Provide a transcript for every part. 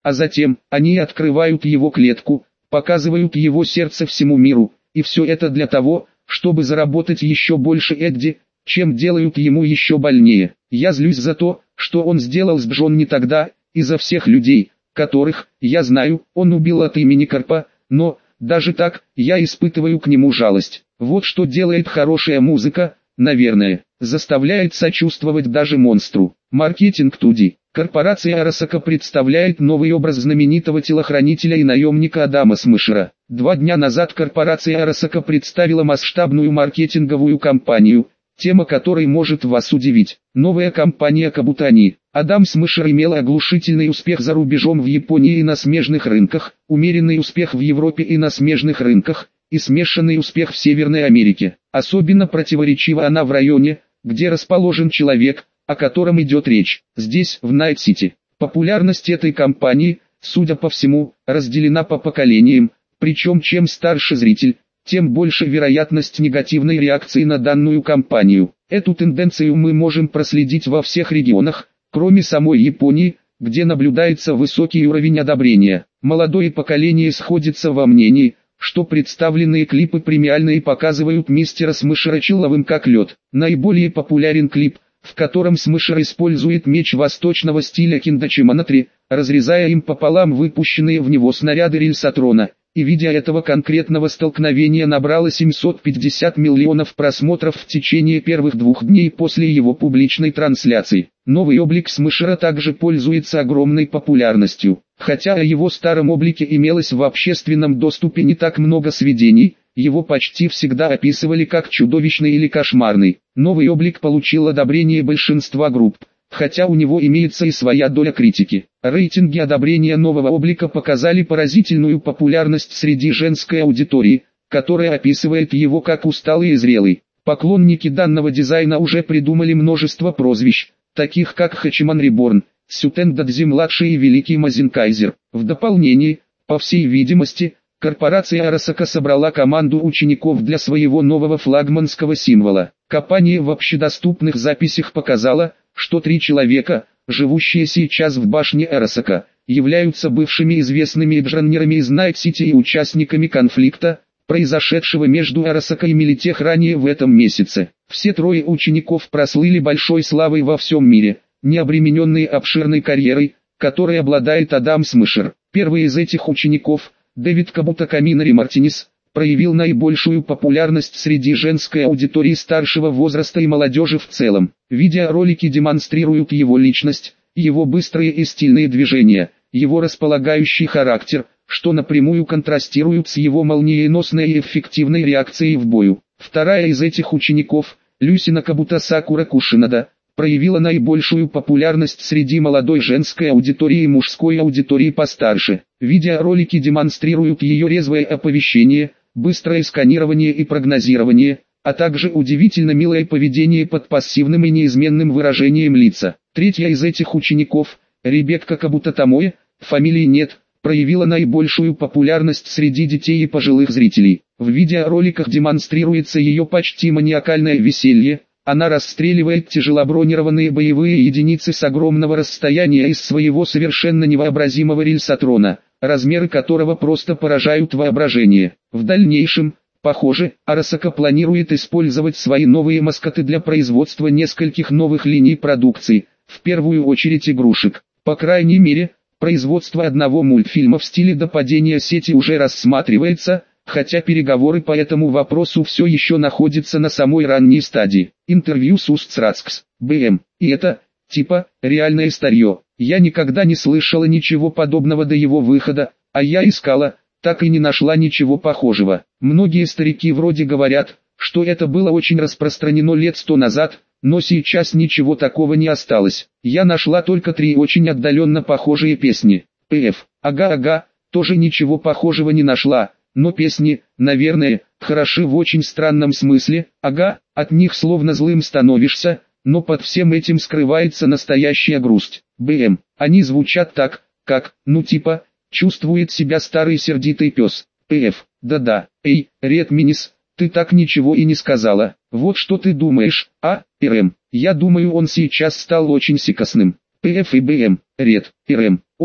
а затем, они открывают его клетку, показывают его сердце всему миру, и все это для того, чтобы заработать еще больше Эдди, чем делают ему еще больнее. Я злюсь за то, что он сделал с Джонни тогда, и за всех людей, которых, я знаю, он убил от имени Карпа, но, даже так, я испытываю к нему жалость. Вот что делает хорошая музыка, наверное, заставляет сочувствовать даже монстру. Маркетинг Туди. Корпорация Арасака представляет новый образ знаменитого телохранителя и наемника Адама Смешера. 2 дня назад корпорация Арасака представила масштабную маркетинговую кампанию, тема которой может вас удивить. Новая кампания Кабутани. Адам Смешер имел оглушительный успех за рубежом в Японии и на смежных рынках, умеренный успех в Европе и на смежных рынках, и смешанный успех в Северной Америке. Особенно противоречива она в районе, где расположен человек, о котором идет речь. Здесь, в Найт-Сити. Популярность этой кампании, судя по всему, разделена по поколениям, причем чем старше зритель, тем больше вероятность негативной реакции на данную кампанию. Эту тенденцию мы можем проследить во всех регионах, кроме самой Японии, где наблюдается высокий уровень одобрения. Молодое поколение сходится во мнении, что представленные клипы премиальные показывают мистера Смешера чилловым как лед. Наиболее популярен клип, в котором Смешер использует меч восточного стиля киндачиманатри, разрезая им пополам выпущенные в него снаряды рельсотрона, и видео этого конкретного столкновения набрало 750 миллионов просмотров в течение первых 2 дней после его публичной трансляции. Новый облик Смешера также пользуется огромной популярностью. Хотя о его старом облике имелось в общественном доступе не так много сведений, его почти всегда описывали как чудовищный или кошмарный. Новый облик получил одобрение большинства групп, хотя у него имеется и своя доля критики. Рейтинги одобрения нового облика показали поразительную популярность среди женской аудитории, которая описывает его как усталый и зрелый. Поклонники данного дизайна уже придумали множество прозвищ, таких как Хачиман Реборн, Сютен Дадзи-младший и Великий Мазинкайзер. В дополнение, по всей видимости, корпорация Арасака собрала команду учеников для своего нового флагманского символа. Компания в общедоступных записях показала, что 3 человека, живущие сейчас в башне Арасака, являются бывшими известными инженерами из Найт-Сити и участниками конфликта, произошедшего между Арасака и Милитех ранее в этом месяце. Все 3 учеников прослыли большой славой во всем мире, не обремененные обширной карьерой, которой обладает Адам Смешер. Первый из этих учеников, Дэвид Кабута Каминари Мартинес, проявил наибольшую популярность среди женской аудитории старшего возраста и молодежи в целом. Видеоролики демонстрируют его личность, его быстрые и стильные движения, его располагающий характер, что напрямую контрастирует с его молниеносной и эффективной реакцией в бою. Вторая из этих учеников, Люсина Кабута Сакура Кушинада, проявила наибольшую популярность среди молодой женской аудитории и мужской аудитории постарше. Видеоролики демонстрируют ее резвое оповещение, быстрое сканирование и прогнозирование, а также удивительно милое поведение под пассивным и неизменным выражением лица. Третья из этих учеников, Ребекка Кабута Томоэ, фамилии нет, проявила наибольшую популярность среди детей и пожилых зрителей. В видеороликах демонстрируется ее почти маниакальное веселье. Она расстреливает тяжелобронированные боевые единицы с огромного расстояния из своего совершенно невообразимого рельсотрона, размеры которого просто поражают воображение. В дальнейшем, похоже, Арасака планирует использовать свои новые маскоты для производства нескольких новых линий продукции, в первую очередь игрушек. По крайней мере, производство одного мультфильма в стиле до падения сети уже рассматривается, хотя переговоры по этому вопросу все еще находятся на самой ранней стадии. Интервью с Устцрацкс, БМ. И это, типа, реальное старье. Я никогда не слышала ничего подобного до его выхода, а я искала, так и не нашла ничего похожего. Многие старики вроде говорят, что это было очень распространено лет 100 назад, но сейчас ничего такого не осталось. Я нашла только 3 очень отдаленно похожие песни. П.Ф. Ага, тоже ничего похожего не нашла. Но песни, наверное, хороши в очень странном смысле, ага, от них словно злым становишься, но под всем этим скрывается настоящая грусть. БМ. Они звучат так, как, ну типа, чувствует себя старый сердитый пес. П.Ф. Да-да, эй, Редминис, ты так ничего и не сказала. Вот что ты думаешь, а, РМ? Я думаю, он сейчас стал очень сикосным. П.Ф. и БМ. Ред, РМ. Он,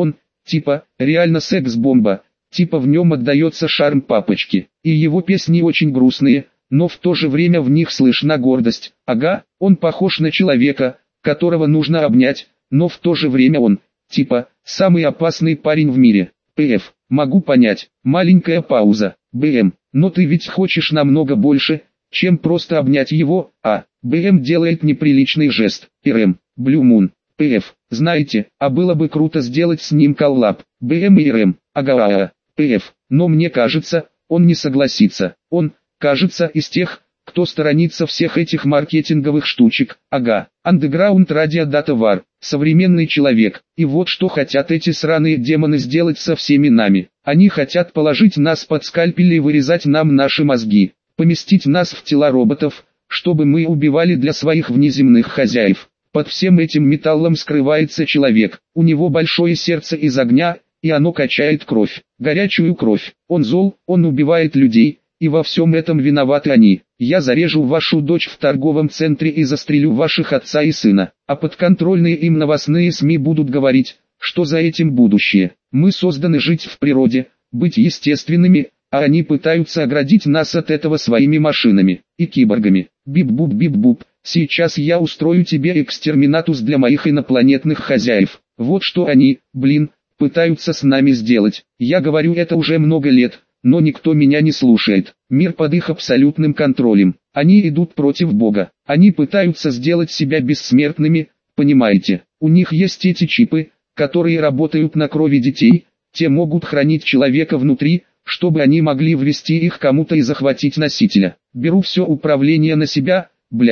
типа, реально секс-бомба, типа в нем отдается шарм папочки. И его песни очень грустные, но в то же время в них слышна гордость. Ага, он похож на человека, которого нужно обнять, но в то же время он, типа, самый опасный парень в мире. П.Ф. Могу понять. Маленькая пауза. Б.М. Но ты ведь хочешь намного больше, чем просто обнять его, а? Б.М. делает неприличный жест. Р.М. Blue Moon. П.Ф. Знаете, а было бы круто сделать с ним коллаб. Б.М. и Р.М. Ага. П.Ф. Но мне кажется, он не согласится. Он, кажется, из тех, кто сторонится всех этих маркетинговых штучек. Ага. Underground Radio Data War. Современный человек. И вот что хотят эти сраные демоны сделать со всеми нами. Они хотят положить нас под скальпели и вырезать нам наши мозги. Поместить нас в тела роботов, чтобы мы убивали для своих внеземных хозяев. Под всем этим металлом скрывается человек. У него большое сердце из огня, и оно качает кровь. Горячую кровь. Он зол, он убивает людей. И во всем этом виноваты они. Я зарежу вашу дочь в торговом центре и застрелю ваших отца и сына. А подконтрольные им новостные СМИ будут говорить, что за этим будущее. Мы созданы жить в природе, быть естественными, а они пытаются оградить нас от этого своими машинами и киборгами. Бип-буп-бип-буп. Сейчас я устрою тебе экстерминатус для моих инопланетных хозяев. Вот что они, пытаются с нами сделать. Я говорю это уже много лет. Но никто меня не слушает. Мир под их абсолютным контролем. Они идут против Бога. Они пытаются сделать себя бессмертными, понимаете? У них есть эти чипы, которые работают на крови детей. Те могут хранить человека внутри, чтобы они могли ввести их кому-то и захватить носителя. Беру все управление на себя,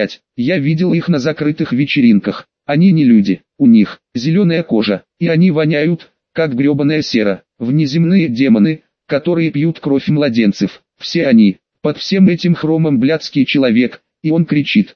я видел их на закрытых вечеринках. Они не люди, у них зеленая кожа, и они воняют, как гребаная сера. Внеземные демоны, которые пьют кровь младенцев. Все они, под всем этим хромом блядский человек, и он кричит,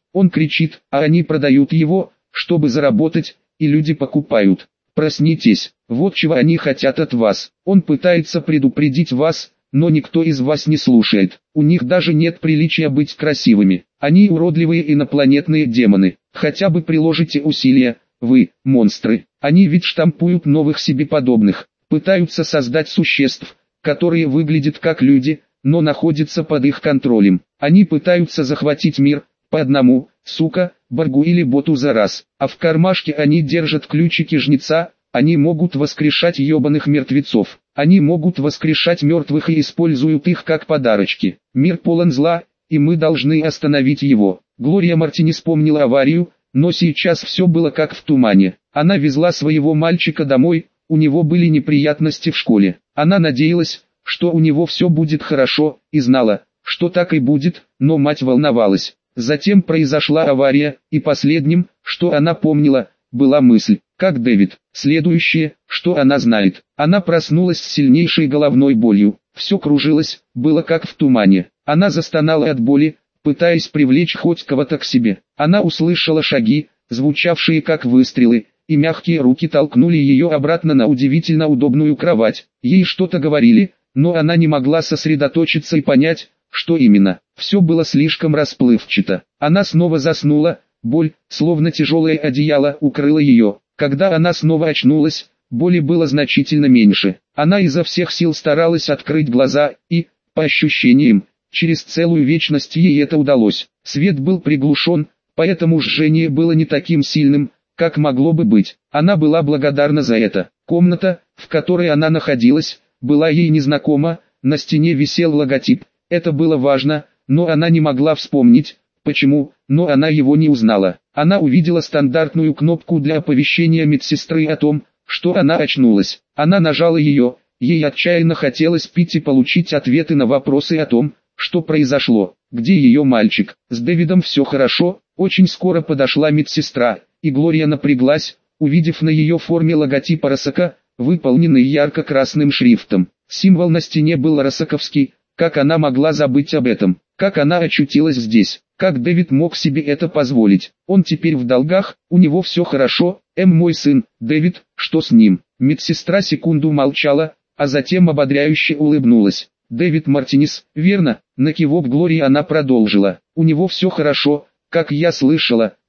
а они продают его, чтобы заработать, и люди покупают. Проснитесь, вот чего они хотят от вас. Он пытается предупредить вас, но никто из вас не слушает. У них даже нет приличия быть красивыми. Они уродливые инопланетные демоны. Хотя бы приложите усилия, вы, монстры. Они ведь штампуют новых себе подобных, пытаются создать существ, которые выглядят как люди, но находятся под их контролем. Они пытаются захватить мир, по одному, Боргу или боту за раз. А в кармашке они держат ключики жнеца, они могут воскрешать ебаных мертвецов. Они могут воскрешать мертвых и используют их как подарочки. Мир полон зла, и мы должны остановить его. Глория Мартини вспомнила аварию, но сейчас все было как в тумане. Она везла своего мальчика домой, у него были неприятности в школе. Она надеялась, что у него все будет хорошо, и знала, что так и будет, но мать волновалась. Затем произошла авария, и последним, что она помнила, была мысль, как Дэвид. Следующее, что она знает. Она проснулась с сильнейшей головной болью. Все кружилось, было как в тумане. Она застонала от боли, пытаясь привлечь хоть кого-то к себе. Она услышала шаги, звучавшие как выстрелы, и мягкие руки толкнули ее обратно на удивительно удобную кровать. Ей что-то говорили, но она не могла сосредоточиться и понять, что именно. Все было слишком расплывчато. Она снова заснула, боль, словно тяжелое одеяло, укрыла ее. Когда она снова очнулась, боли было значительно меньше. Она изо всех сил старалась открыть глаза, и, по ощущениям, через целую вечность ей это удалось. Свет был приглушен, поэтому жжение было не таким сильным, как могло бы быть. Она была благодарна за это. Комната, в которой она находилась, была ей незнакома, на стене висел логотип. Это было важно, но она не могла вспомнить, почему, но она его не узнала. Она увидела стандартную кнопку для оповещения медсестры о том, что она очнулась. Она нажала ее, ей отчаянно хотелось пить и получить ответы на вопросы о том, что произошло, где ее мальчик. С Дэвидом все хорошо. Очень скоро подошла медсестра, и Глория напряглась, увидев на ее форме логотип Росака, выполненный ярко-красным шрифтом. Символ на стене был росаковский. Как она могла забыть об этом? Как она очутилась здесь? Как Дэвид мог себе это позволить? Он теперь в долгах, у него все хорошо. Мой сын, Дэвид, что с ним? Медсестра секунду молчала, а затем ободряюще улыбнулась. Дэвид Мартинес, верно? На кивок Глории она продолжила. У него все хорошо, как я слышала.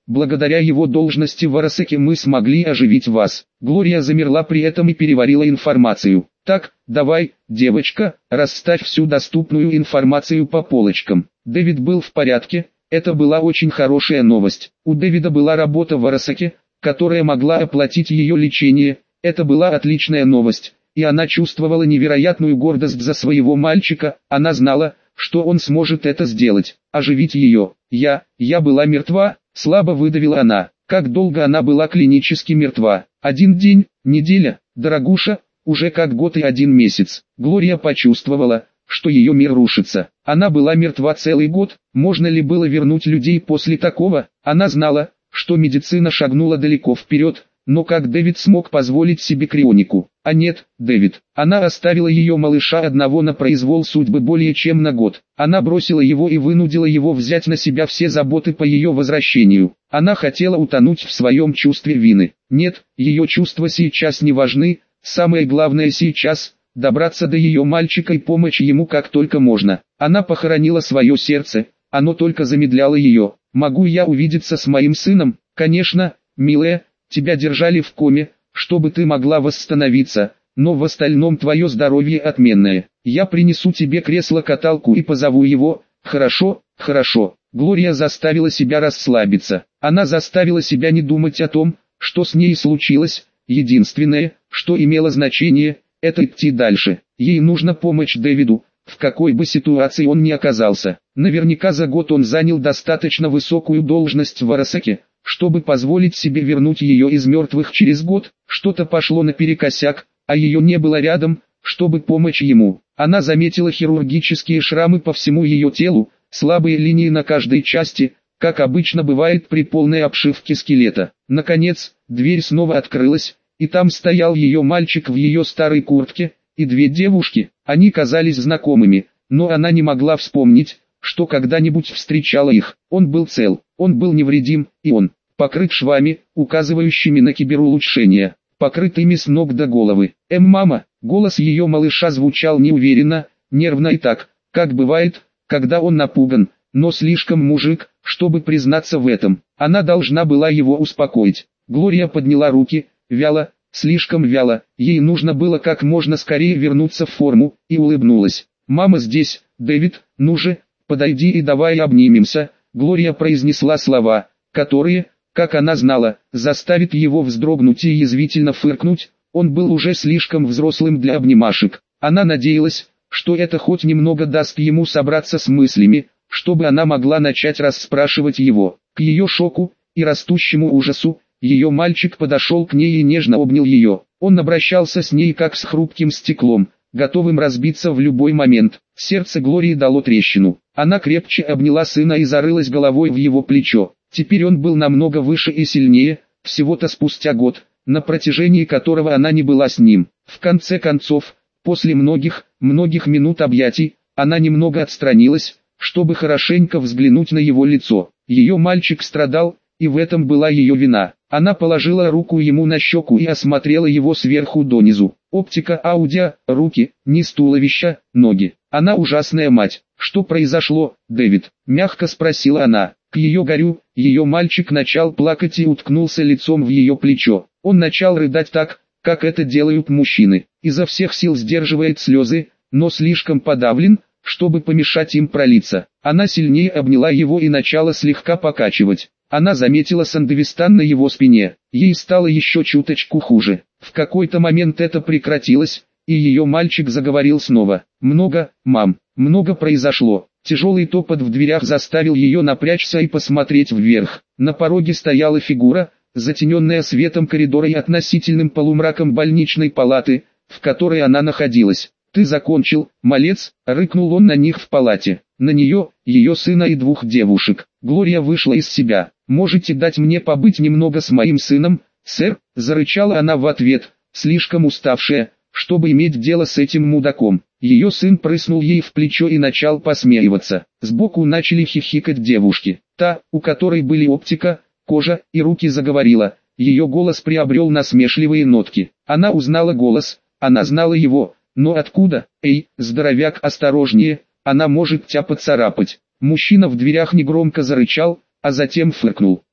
благодаря его должности в Арасаке мы смогли оживить вас. Глория замерла при этом и переварила информацию. Так, давай, девочка, расставь всю доступную информацию по полочкам. Дэвид был в порядке, это была очень хорошая новость. У Дэвида была работа в Арасаке, которая могла оплатить ее лечение, это была отличная новость. И она чувствовала невероятную гордость за своего мальчика, она знала, что он сможет это сделать, оживить ее. Я была мертва, слабо выдавила она. Как долго она была клинически мертва? 1 день, неделя, дорогуша, уже как год и 1 месяц. Глория почувствовала, что ее мир рушится. Она была мертва целый год, можно ли было вернуть людей после такого? Она знала, что медицина шагнула далеко вперед, но как Дэвид смог позволить себе крионику? А нет, Дэвид. Она оставила ее малыша одного на произвол судьбы более чем на год. Она бросила его и вынудила его взять на себя все заботы по ее возвращению. Она хотела утонуть в своем чувстве вины. Нет, ее чувства сейчас не важны, самое главное сейчас – добраться до ее мальчика и помочь ему как только можно. Она похоронила свое сердце, оно только замедляло ее. «Могу я увидеться с моим сыном?» «Конечно, милая, тебя держали в коме, чтобы ты могла восстановиться, но в остальном твое здоровье отменное. Я принесу тебе кресло-каталку и позову его». «Хорошо, хорошо». Глория заставила себя расслабиться. Она заставила себя не думать о том, что с ней случилось. Единственное, что имело значение, это идти дальше. Ей нужна помощь Дэвиду, в какой бы ситуации он ни оказался. Наверняка за год он занял достаточно высокую должность в Арасаке, чтобы позволить себе вернуть ее из мертвых через год. Что-то пошло наперекосяк, а ее не было рядом, чтобы помочь ему. Она заметила хирургические шрамы по всему ее телу, слабые линии на каждой части, как обычно бывает при полной обшивке скелета. Наконец, дверь снова открылась, и там стоял ее мальчик в ее старой куртке, и 2 девушки. Они казались знакомыми, но она не могла вспомнить, что когда-нибудь встречала их. Он был цел, он был невредим, и он покрыт швами, указывающими на киберулучшения, покрытыми с ног до головы. Мама!» Голос ее малыша звучал неуверенно, нервно и так, как бывает, когда он напуган, но слишком мужик, чтобы признаться в этом. Она должна была его успокоить. Глория подняла руки, вяло, слишком вяло, ей нужно было как можно скорее вернуться в форму, и улыбнулась. «Мама здесь, Дэвид, ну же, подойди и давай обнимемся». Глория произнесла слова, которые, как она знала, заставит его вздрогнуть и язвительно фыркнуть. Он был уже слишком взрослым для обнимашек. Она надеялась, что это хоть немного даст ему собраться с мыслями, чтобы она могла начать расспрашивать его. К ее шоку и растущему ужасу, ее мальчик подошел к ней и нежно обнял ее. Он обращался с ней как с хрупким стеклом, готовым разбиться в любой момент. Сердце Глории дало трещину. Она крепче обняла сына и зарылась головой в его плечо. Теперь он был намного выше и сильнее, всего-то спустя год, на протяжении которого она не была с ним. В конце концов, после многих минут объятий, она немного отстранилась, чтобы хорошенько взглянуть на его лицо. Ее мальчик страдал, и в этом была ее вина. Она положила руку ему на щеку и осмотрела его сверху донизу. Оптика аудио, руки, низ туловища, ноги. Она ужасная мать. «Что произошло, Дэвид?» – мягко спросила она. К ее горю, ее мальчик начал плакать и уткнулся лицом в ее плечо. Он начал рыдать так, как это делают мужчины. Изо всех сил сдерживает слезы, но слишком подавлен, чтобы помешать им пролиться. Она сильнее обняла его и начала слегка покачивать. Она заметила Сандевистан на его спине. Ей стало еще чуточку хуже. В какой-то момент это прекратилось, и ее мальчик заговорил снова. «Много, мам, много произошло». Тяжелый топот в дверях заставил ее напрячься и посмотреть вверх. На пороге стояла фигура, затененная светом коридора и относительным полумраком больничной палаты, в которой она находилась. «Ты закончил, малец?» – рыкнул он на них в палате. На нее, ее сына и 2 девушек. Глория вышла из себя. «Можете дать мне побыть немного с моим сыном, сэр?» – зарычала она в ответ, слишком уставшая, чтобы иметь дело с этим мудаком. Ее сын прыснул ей в плечо и начал посмеиваться. Сбоку начали хихикать девушки. Та, у которой были оптика, кожа и руки, заговорила. Ее голос приобрел насмешливые нотки. Она узнала голос, она знала его, но откуда? «Эй, здоровяк, осторожнее, она может тебя поцарапать». Мужчина в дверях негромко зарычал, а затем фыркнул.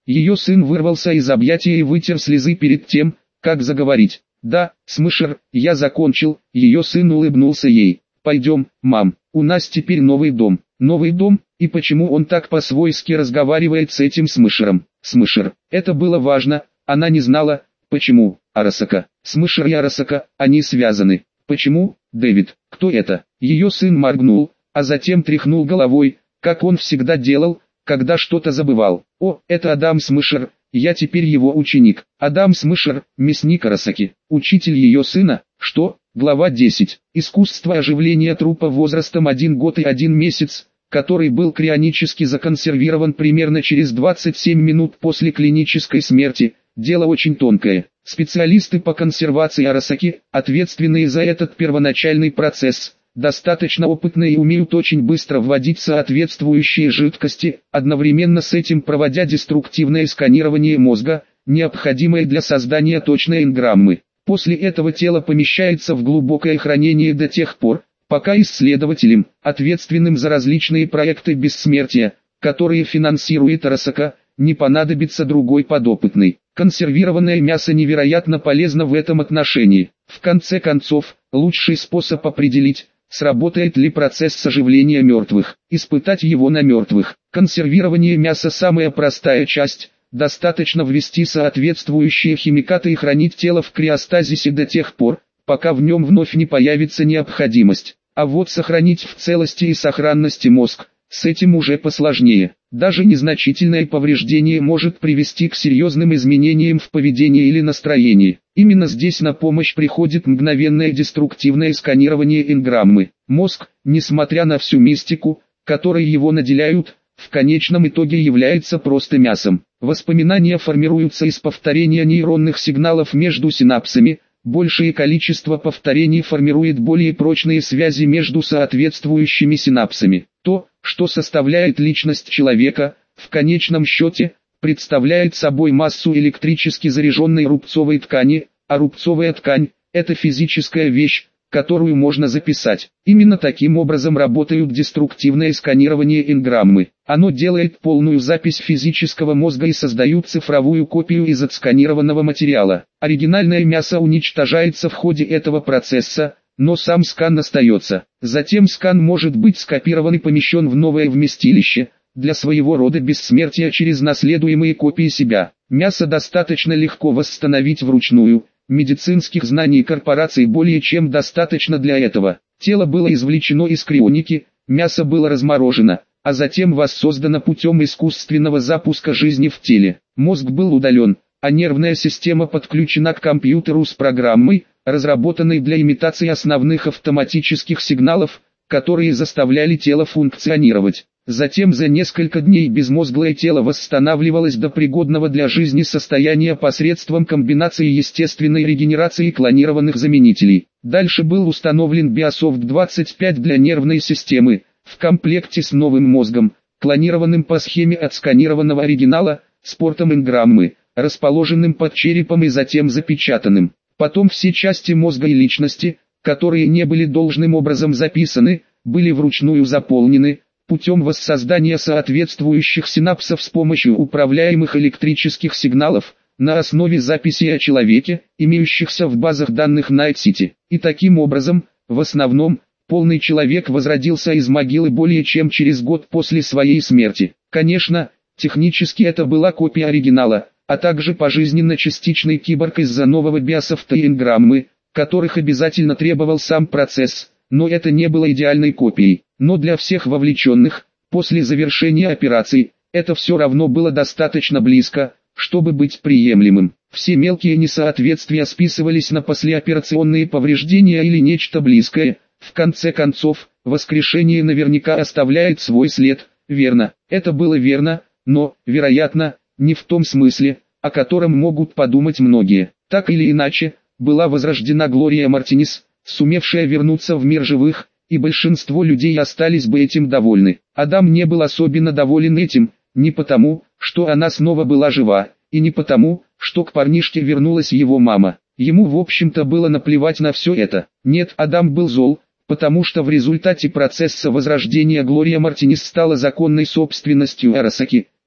Ее сын вырвался из объятия и вытер слезы перед тем, как заговорить. «Да, Смышер, я закончил», ее сын улыбнулся ей. «Пойдем, мам, у нас теперь новый дом». «Новый дом? И почему он так по-свойски разговаривает с этим Смышером?» «Смышер». Это было важно, она не знала, почему. Арасака. Смышер и Арасака, они связаны. Почему, Дэвид? Кто это? Ее сын моргнул, а затем тряхнул головой, как он всегда делал, когда что-то забывал. «О, это Адам Смышер, я теперь его ученик». Адам Смышер, мясник Арасаки, учитель ее сына. Что? Глава 10. Искусство оживления трупа возрастом 1 год и 1 месяц, который был крионически законсервирован примерно через 27 минут после клинической смерти. Дело очень тонкое. Специалисты по консервации Арасаки, ответственные за этот первоначальный процесс, достаточно опытные и умеют очень быстро вводить соответствующие жидкости, одновременно с этим проводя деструктивное сканирование мозга, необходимое для создания точной энграммы. После этого тело помещается в глубокое хранение до тех пор, пока исследователям, ответственным за различные проекты бессмертия, которые финансирует Арасака, не понадобится другой подопытный. Консервированное мясо невероятно полезно в этом отношении. В конце концов, лучший способ определить, сработает ли процесс оживления мертвых, испытать его на мертвых. Консервирование мяса самая простая часть. Достаточно ввести соответствующие химикаты и хранить тело в криостазисе до тех пор, пока в нем вновь не появится необходимость. А вот сохранить в целости и сохранности мозг, с этим уже посложнее. Даже незначительное повреждение может привести к серьезным изменениям в поведении или настроении. Именно здесь на помощь приходит мгновенное деструктивное сканирование энграммы. Мозг, несмотря на всю мистику, которой его наделяют, в конечном итоге является просто мясом. Воспоминания формируются из повторения нейронных сигналов между синапсами. Большее количество повторений формирует более прочные связи между соответствующими синапсами. То, что составляет личность человека, в конечном счете, представляет собой массу электрически заряженной рубцовой ткани, а рубцовая ткань – это физическая вещь, которую можно записать. Именно таким образом работает деструктивное сканирование энграммы. Оно делает полную запись физического мозга и создает цифровую копию из отсканированного материала. Оригинальное мясо уничтожается в ходе этого процесса, но сам скан остается. Затем скан может быть скопирован и помещен в новое вместилище, для своего рода бессмертия через наследуемые копии себя. Мясо достаточно легко восстановить вручную. Медицинских знаний корпораций более чем достаточно для этого. Тело было извлечено из крионики, мясо было разморожено, а затем воссоздано путем искусственного запуска жизни в теле. Мозг был удален, а нервная система подключена к компьютеру с программой, разработанной для имитации основных автоматических сигналов, которые заставляли тело функционировать. Затем за несколько дней безмозглое тело восстанавливалось до пригодного для жизни состояния посредством комбинации естественной регенерации и клонированных заменителей. Дальше был установлен Биософт 25 для нервной системы, в комплекте с новым мозгом, клонированным по схеме отсканированного оригинала, с портом энграммы, расположенным под черепом и затем запечатанным. Потом все части мозга и личности, которые не были должным образом записаны, были вручную заполнены, путем воссоздания соответствующих синапсов с помощью управляемых электрических сигналов, на основе записей о человеке, имеющихся в базах данных Night City. И таким образом, в основном, полный человек возродился из могилы более чем через год после своей смерти. Конечно, технически это была копия оригинала, а также пожизненно-частичный киборг из-за нового биософта и энграммы, которых обязательно требовал сам процесс. Но это не было идеальной копией. Но для всех вовлеченных, после завершения операции, это все равно было достаточно близко, чтобы быть приемлемым. Все мелкие несоответствия списывались на послеоперационные повреждения или нечто близкое. В конце концов, воскрешение наверняка оставляет свой след. Верно, это было верно, но, вероятно, не в том смысле, о котором могут подумать многие. Так или иначе, была возрождена Глория Мартинес, сумевшая вернуться в мир живых, и большинство людей остались бы этим довольны. Адам не был особенно доволен этим, не потому, что она снова была жива, и не потому, что к парнишке вернулась его мама. Ему в общем-то было наплевать на все это. Нет, Адам был зол, потому что в результате процесса возрождения Глория Мартинес стала законной собственностью Арасаки,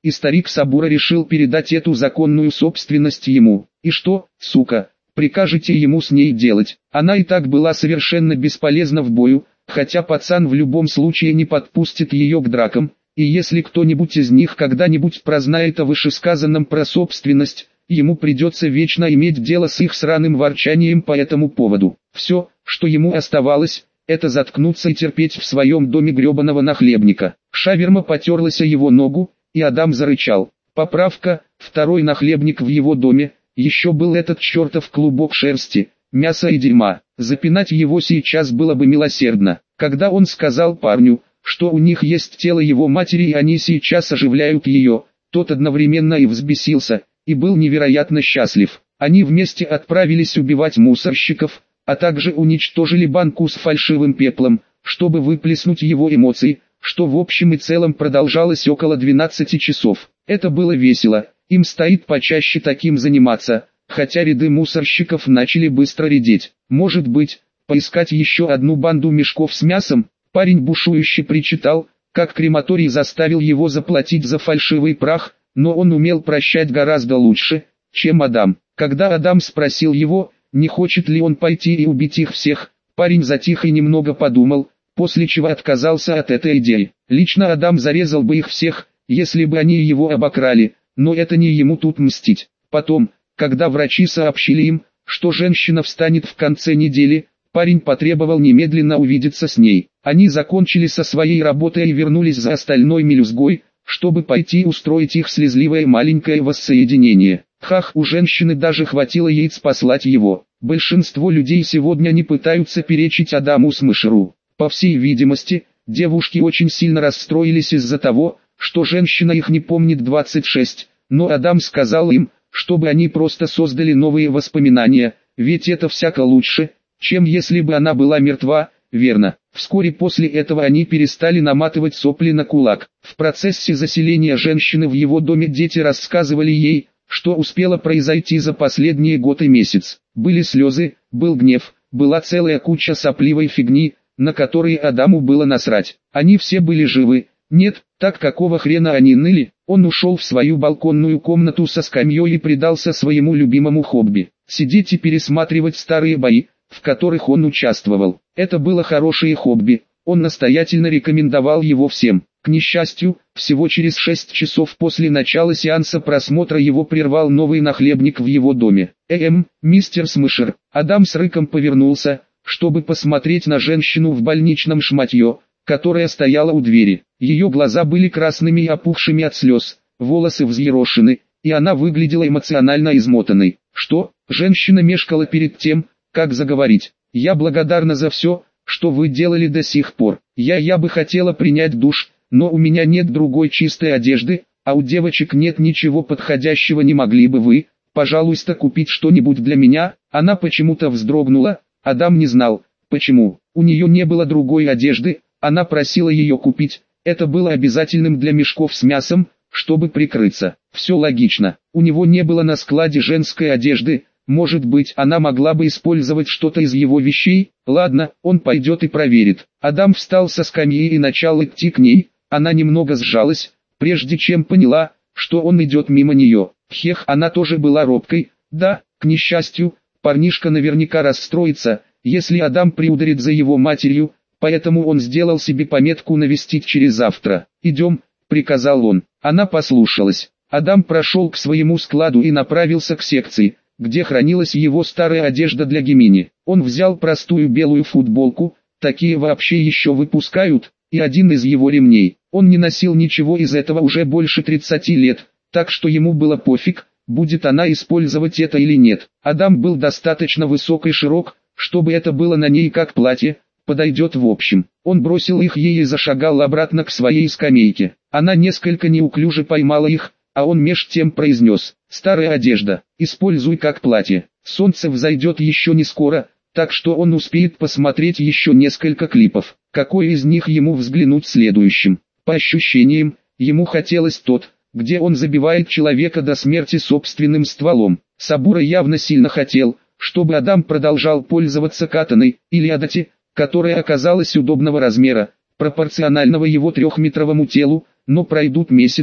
и старик Сабура решил передать эту законную собственность ему. И что, сука, прикажете ему с ней делать? Она и так была совершенно бесполезна в бою, хотя пацан в любом случае не подпустит ее к дракам, и если кто-нибудь из них когда-нибудь прознает о вышесказанном про собственность, ему придется вечно иметь дело с их сраным ворчанием по этому поводу. Все, что ему оставалось, это заткнуться и терпеть в своем доме гребаного нахлебника. Шаверма потерлась о его ногу, и Адам зарычал. Поправка, второй нахлебник в его доме, еще был этот чертов клубок шерсти, мяса и дерьма. Запинать его сейчас было бы милосердно. Когда он сказал парню, что у них есть тело его матери и они сейчас оживляют ее, тот одновременно и взбесился, и был невероятно счастлив. Они вместе отправились убивать мусорщиков, а также уничтожили банку с фальшивым пеплом, чтобы выплеснуть его эмоции, что в общем и целом продолжалось около 12 часов. Это было весело, им стоит почаще таким заниматься, хотя ряды мусорщиков начали быстро редеть. Может быть, поискать еще одну банду мешков с мясом? Парень бушующе причитал, как крематорий заставил его заплатить за фальшивый прах, но он умел прощать гораздо лучше, чем Адам. Когда Адам спросил его, не хочет ли он пойти и убить их всех, парень затих и немного подумал, после чего отказался от этой идеи. Лично Адам зарезал бы их всех, если бы они его обокрали, но это не ему тут мстить. Потом, когда врачи сообщили им, что женщина встанет в конце недели, парень потребовал немедленно увидеться с ней. Они закончили со своей работой и вернулись за остальной мелюзгой, чтобы пойти устроить их слезливое маленькое воссоединение. Хах, у женщины даже хватило яиц послать его. Большинство людей сегодня не пытаются перечить Адаму с Мышеру. По всей видимости, девушки очень сильно расстроились из-за того, что женщина их не помнит 26, но Адам сказал им, чтобы они просто создали новые воспоминания, ведь это всяко лучше, чем если бы она была мертва, верно. Вскоре после этого они перестали наматывать сопли на кулак. В процессе заселения женщины в его доме дети рассказывали ей, что успело произойти за последние год и месяц. Были слезы, был гнев, была целая куча сопливой фигни, на которые Адаму было насрать. Они все были живы. Нет, так какого хрена они ныли? Он ушел в свою балконную комнату со скамьей и предался своему любимому хобби. Сидеть и пересматривать старые бои, в которых он участвовал. Это было хорошее хобби, он настоятельно рекомендовал его всем. К несчастью, всего через 6 часов после начала сеанса просмотра его прервал новый нахлебник в его доме. Мистер Смышер. Адам с рыком повернулся, чтобы посмотреть на женщину в больничном шматье, которая стояла у двери. Ее глаза были красными и опухшими от слез, волосы взъерошены, и она выглядела эмоционально измотанной. Что? Женщина мешкала перед тем, как заговорить. Я благодарна за все, что вы делали до сих пор. Я бы хотела принять душ, но у меня нет другой чистой одежды, а у девочек нет ничего подходящего. Не могли бы вы, пожалуйста, купить что-нибудь для меня? Она почему-то вздрогнула. Адам не знал, почему. У нее не было другой одежды, она просила ее купить. Это было обязательным для мешков с мясом, чтобы прикрыться. Все логично. У него не было на складе женской одежды. Может быть, она могла бы использовать что-то из его вещей? Ладно, он пойдет и проверит. Адам встал со скамьи и начал идти к ней. Она немного сжалась, прежде чем поняла, что он идет мимо нее. Хех, она тоже была робкой. Да, к несчастью, парнишка наверняка расстроится, если Адам приударит за его матерью, поэтому он сделал себе пометку навестить через завтра. «Идем», — приказал он. Она послушалась. Адам прошел к своему складу и направился к секции, где хранилась его старая одежда для Гемини. Он взял простую белую футболку, такие вообще еще выпускают, и один из его ремней. Он не носил ничего из этого уже больше 30 лет, так что ему было пофиг, будет она использовать это или нет. Адам был достаточно высок и широк, чтобы это было на ней как платье, подойдет в общем. Он бросил их ей и зашагал обратно к своей скамейке. Она несколько неуклюже поймала их, а он меж тем произнес: «Старая одежда, используй как платье. Солнце взойдет еще не скоро, так что он успеет посмотреть еще несколько клипов. Какой из них ему взглянуть следующим?» По ощущениям, ему хотелось тот, где он забивает человека до смерти собственным стволом. Сабура явно сильно хотел, чтобы Адам продолжал пользоваться катаной, или адати, которая оказалась удобного размера, пропорционального его 3-метровому телу, но пройдут месяцы,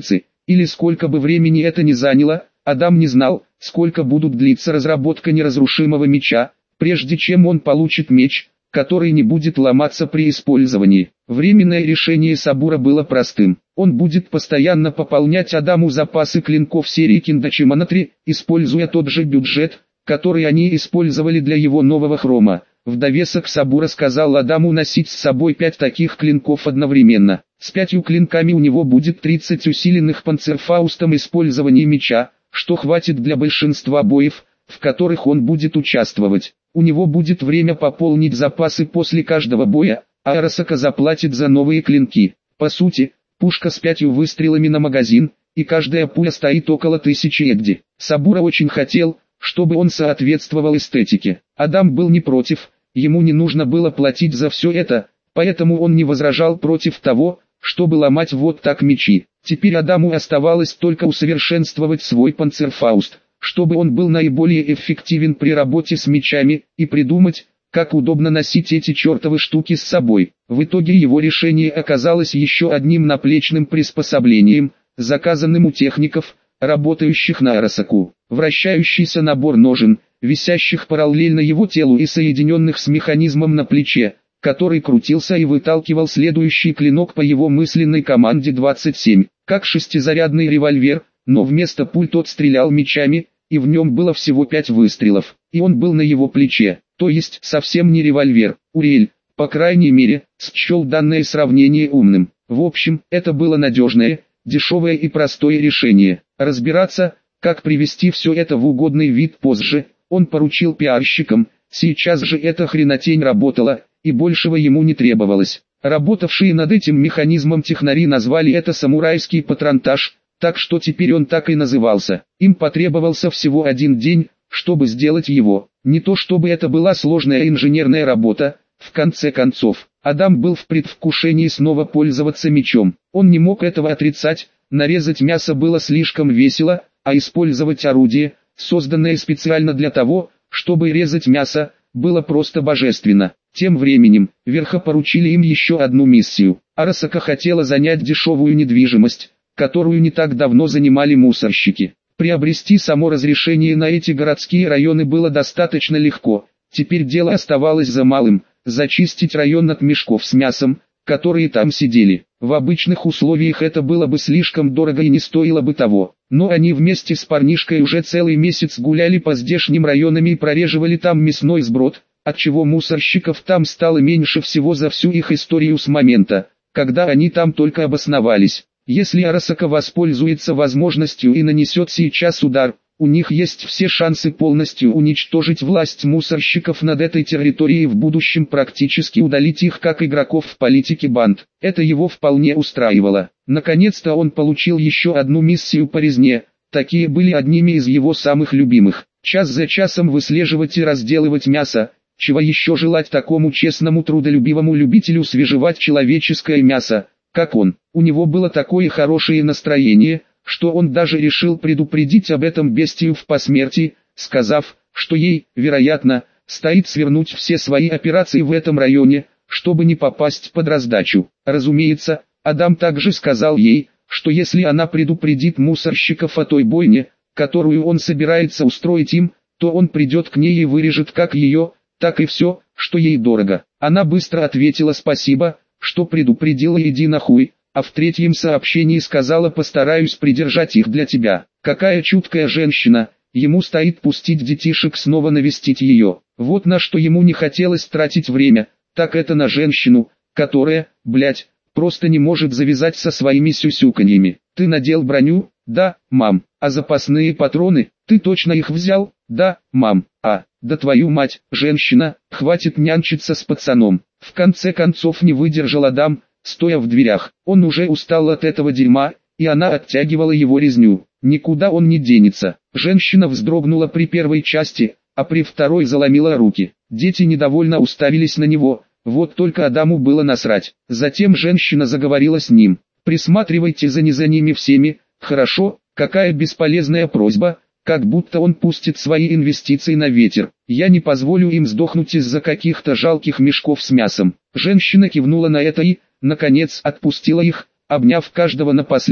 или сколько бы времени это ни заняло, Адам не знал, сколько будут длиться разработка неразрушимого меча, прежде чем он получит меч, который не будет ломаться при использовании. Временное решение Сабура было простым. Он будет постоянно пополнять Адаму запасы клинков серии Киндачи Монатри, используя тот же бюджет, который они использовали для его нового хрома. В довесок Сабура сказал Адаму носить с собой 5 таких клинков одновременно. С 5 клинками у него будет 30 усиленных панцерфаустом использования меча, что хватит для большинства боев, в которых он будет участвовать. У него будет время пополнить запасы после каждого боя, а Арасака заплатит за новые клинки. По сути, пушка с 5 выстрелами на магазин, и каждая пуля стоит около 1000 эдди. Сабура очень хотел, чтобы он соответствовал эстетике. Адам был не против, ему не нужно было платить за все это, поэтому он не возражал против того, чтобы ломать вот так мечи. Теперь Адаму оставалось только усовершенствовать свой панцерфауст, чтобы он был наиболее эффективен при работе с мечами, и придумать, как удобно носить эти чертовы штуки с собой. В итоге его решение оказалось еще одним наплечным приспособлением, заказанным у техников, работающих на Арасаку. Вращающийся набор ножен, висящих параллельно его телу и соединенных с механизмом на плече, который крутился и выталкивал следующий клинок по его мысленной команде 27, как шестизарядный револьвер, но вместо пуль тот стрелял мечами, и в нем было всего 5 выстрелов, и он был на его плече, то есть совсем не револьвер. Уриэль, по крайней мере, счел данное сравнение умным. В общем, это было надежное, дешевое и простое решение. Разбираться, как привести все это в угодный вид позже, он поручил пиарщикам, сейчас же эта хренотень работала, и большего ему не требовалось. Работавшие над этим механизмом технари назвали это самурайский патронтаж, так что теперь он так и назывался. Им потребовался всего 1 день, чтобы сделать его. Не то чтобы это была сложная инженерная работа, в конце концов, Адам был в предвкушении снова пользоваться мечом. Он не мог этого отрицать, нарезать мясо было слишком весело, а использовать орудие, созданное специально для того, чтобы резать мясо, было просто божественно. Тем временем, Верха поручили им еще одну миссию. Арасака хотела занять дешевую недвижимость, которую не так давно занимали мусорщики. Приобрести само разрешение на эти городские районы было достаточно легко, теперь дело оставалось за малым – зачистить район от мешков с мясом, которые там сидели. В обычных условиях это было бы слишком дорого и не стоило бы того, но они вместе с парнишкой уже целый месяц гуляли по здешним районам и прореживали там мясной сброд, отчего мусорщиков там стало меньше всего за всю их историю с момента, когда они там только обосновались. Если Арасака воспользуется возможностью и нанесет сейчас удар, у них есть все шансы полностью уничтожить власть мусорщиков над этой территорией и в будущем практически удалить их как игроков в политике банд. Это его вполне устраивало. Наконец-то он получил еще одну миссию по резне, такие были одними из его самых любимых. Час за часом выслеживать и разделывать мясо, чего еще желать такому честному трудолюбивому любителю свежевать человеческое мясо, как он. У него было такое хорошее настроение, что он даже решил предупредить об этом бестию в посмертии, сказав, что ей, вероятно, стоит свернуть все свои операции в этом районе, чтобы не попасть под раздачу. Разумеется, Адам также сказал ей, что если она предупредит мусорщиков о той бойне, которую он собирается устроить им, то он придет к ней и вырежет как ее, так и все, что ей дорого. Она быстро ответила спасибо, что предупредила, иди нахуй, а в 3-м сообщении сказала постараюсь придержать их для тебя. Какая чуткая женщина, ему стоит пустить детишек снова навестить ее. Вот на что ему не хотелось тратить время, так это на женщину, которая, блять, просто не может завязать со своими сюсюканьями. Ты надел броню? Да, мам. А запасные патроны, ты точно их взял? Да, мам. Да твою мать, женщина, хватит нянчиться с пацаном. В конце концов не выдержал Адам, стоя в дверях. Он уже устал от этого дерьма, и она оттягивала его резню. Никуда он не денется. Женщина вздрогнула при первой части, а при второй заломила руки. Дети недовольно уставились на него, вот только Адаму было насрать. Затем женщина заговорила с ним. Присматривайте за ними всеми, хорошо? Какая бесполезная просьба, как будто он пустит свои инвестиции на ветер. Я не позволю им сдохнуть из-за каких-то жалких мешков с мясом. Женщина кивнула на это и, наконец, отпустила их, обняв каждого напоследок,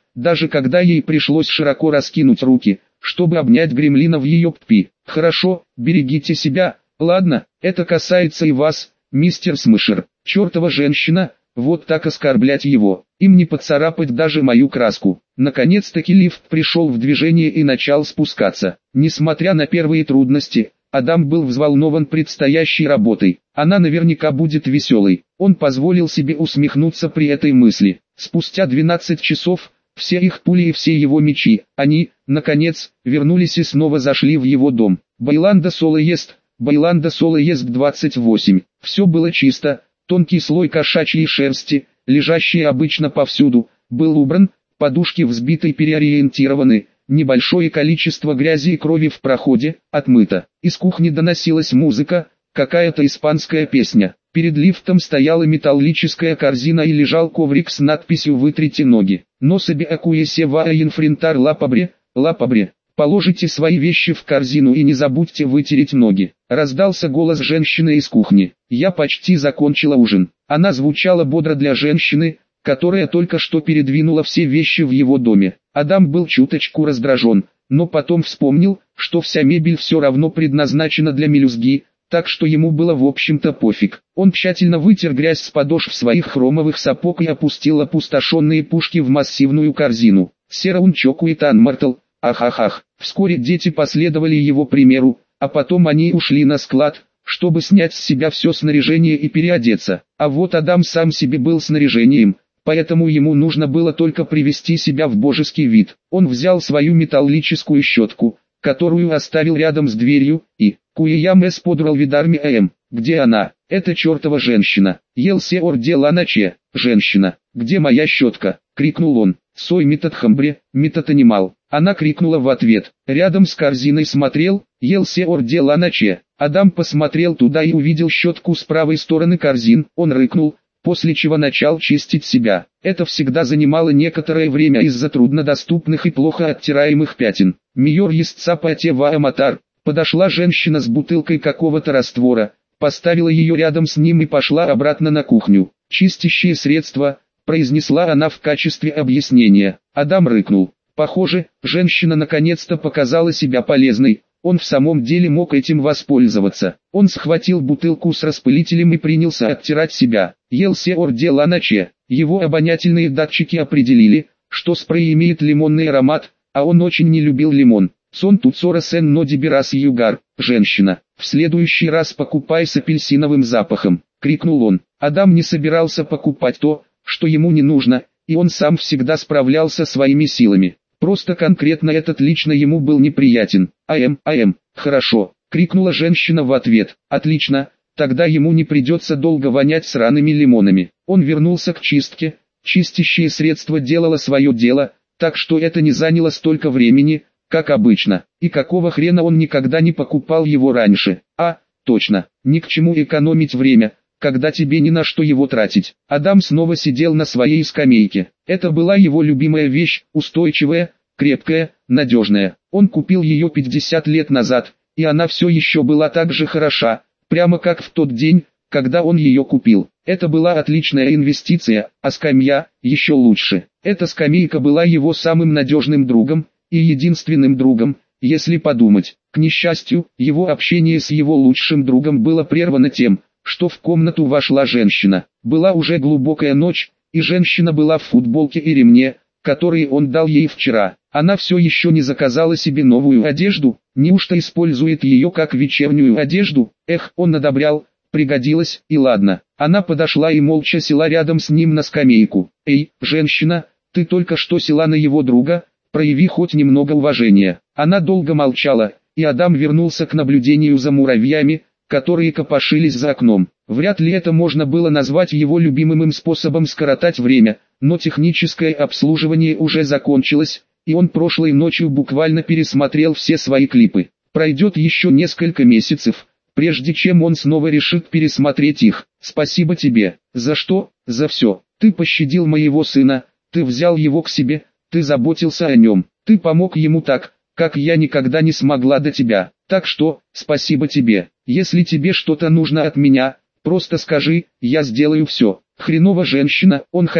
даже когда ей пришлось широко раскинуть руки, чтобы обнять гремлина в ее ппи. «Хорошо, берегите себя, ладно, это касается и вас, мистер Смышер. Чертова женщина, вот так оскорблять его, им не поцарапать даже мою краску». Наконец-таки лифт пришел в движение и начал спускаться. Несмотря на первые трудности, Адам был взволнован предстоящей работой. Она наверняка будет веселой. Он позволил себе усмехнуться при этой мысли. Спустя 12 часов, все их пули и все его мечи, они, наконец, вернулись и снова зашли в его дом. Байланда Соло ест 28. Все было чисто, тонкий слой кошачьей шерсти, лежащий обычно повсюду, был убран, подушки взбиты и переориентированы, небольшое количество грязи и крови в проходе, отмыто. Из кухни доносилась музыка, какая-то испанская песня. Перед лифтом стояла металлическая корзина и лежал коврик с надписью «Вытрите ноги». «Но себе акуесе ва инфрентар лапабре». «Положите свои вещи в корзину и не забудьте вытереть ноги», — раздался голос женщины из кухни. «Я почти закончила ужин». Она звучала бодро для женщины, которая только что передвинула все вещи в его доме. Адам был чуточку раздражен, но потом вспомнил, что вся мебель все равно предназначена для мелюзги, так что ему было в общем-то пофиг. Он тщательно вытер грязь с подошв своих хромовых сапог и опустил опустошенные пушки в массивную корзину. Сераунчоку и Танмартл, ах. Вскоре дети последовали его примеру, а потом они ушли на склад, чтобы снять с себя все снаряжение и переодеться. А вот Адам сам себе был снаряжением, поэтому ему нужно было только привести себя в божеский вид. Он взял свою металлическую щетку, которую оставил рядом с дверью, и «Куеямэс подрал видарми где она? Это чертова женщина. Елсе орде ланаче, женщина, где моя щетка?» — крикнул он. «Сой методхамбре, метатанимал». Она крикнула в ответ. Рядом с корзиной смотрел, Елсе орде ланаче. Адам посмотрел туда и увидел щетку с правой стороны корзин. Он рыкнул, после чего начал чистить себя. Это всегда занимало некоторое время из-за труднодоступных и плохо оттираемых пятен. Миор естцапа тева аматар. Подошла женщина с бутылкой какого-то раствора, поставила ее рядом с ним и пошла обратно на кухню. «Чистящее средство», — произнесла она в качестве объяснения. Адам рыкнул. Похоже, женщина наконец-то показала себя полезной. Он в самом деле мог этим воспользоваться. Он схватил бутылку с распылителем и принялся оттирать себя. Елсе орде ланаче. Его обонятельные датчики определили, что спрей имеет лимонный аромат, а он очень не любил лимон. «Сон туцора сен но дибирас югар, женщина, в следующий раз покупай с апельсиновым запахом», — крикнул он. Адам не собирался покупать то, что ему не нужно, и он сам всегда справлялся своими силами. Просто конкретно этот лично ему был неприятен. Хорошо», — крикнула женщина в ответ. «Отлично, тогда ему не придется долго вонять сраными лимонами». Он вернулся к чистке, чистящее средство делало свое дело, так что это не заняло столько времени, как обычно. И какого хрена он никогда не покупал его раньше? Точно, ни к чему экономить время, когда тебе ни на что его тратить. Адам снова сидел на своей скамейке. Это была его любимая вещь, устойчивая, крепкая, надежная. Он купил ее 50 лет назад, и она все еще была так же хороша, прямо как в тот день, когда он ее купил. Это была отличная инвестиция, а скамья еще лучше. Эта скамейка была его самым надежным другом, и единственным другом, если подумать. К несчастью, его общение с его лучшим другом было прервано тем, что в комнату вошла женщина. Была уже глубокая ночь, и женщина была в футболке и ремне, которые он дал ей вчера. Она все еще не заказала себе новую одежду, неужто использует ее как вечернюю одежду? Он одобрял, пригодилась, и ладно. Она подошла и молча села рядом с ним на скамейку. «Эй, женщина, ты только что села на его друга? Прояви хоть немного уважения». Она долго молчала, и Адам вернулся к наблюдению за муравьями, которые копошились за окном. Вряд ли это можно было назвать его любимым способом скоротать время, но техническое обслуживание уже закончилось, и он прошлой ночью буквально пересмотрел все свои клипы. Пройдет еще несколько месяцев, прежде чем он снова решит пересмотреть их. «Спасибо тебе». «За что?» «За все. Ты пощадил моего сына, ты взял его к себе, ты заботился о нем, ты помог ему так, как я никогда не смогла до тебя. Так что, спасибо тебе. Если тебе что-то нужно от меня, просто скажи, я сделаю все». Хренова женщина. Он хотел,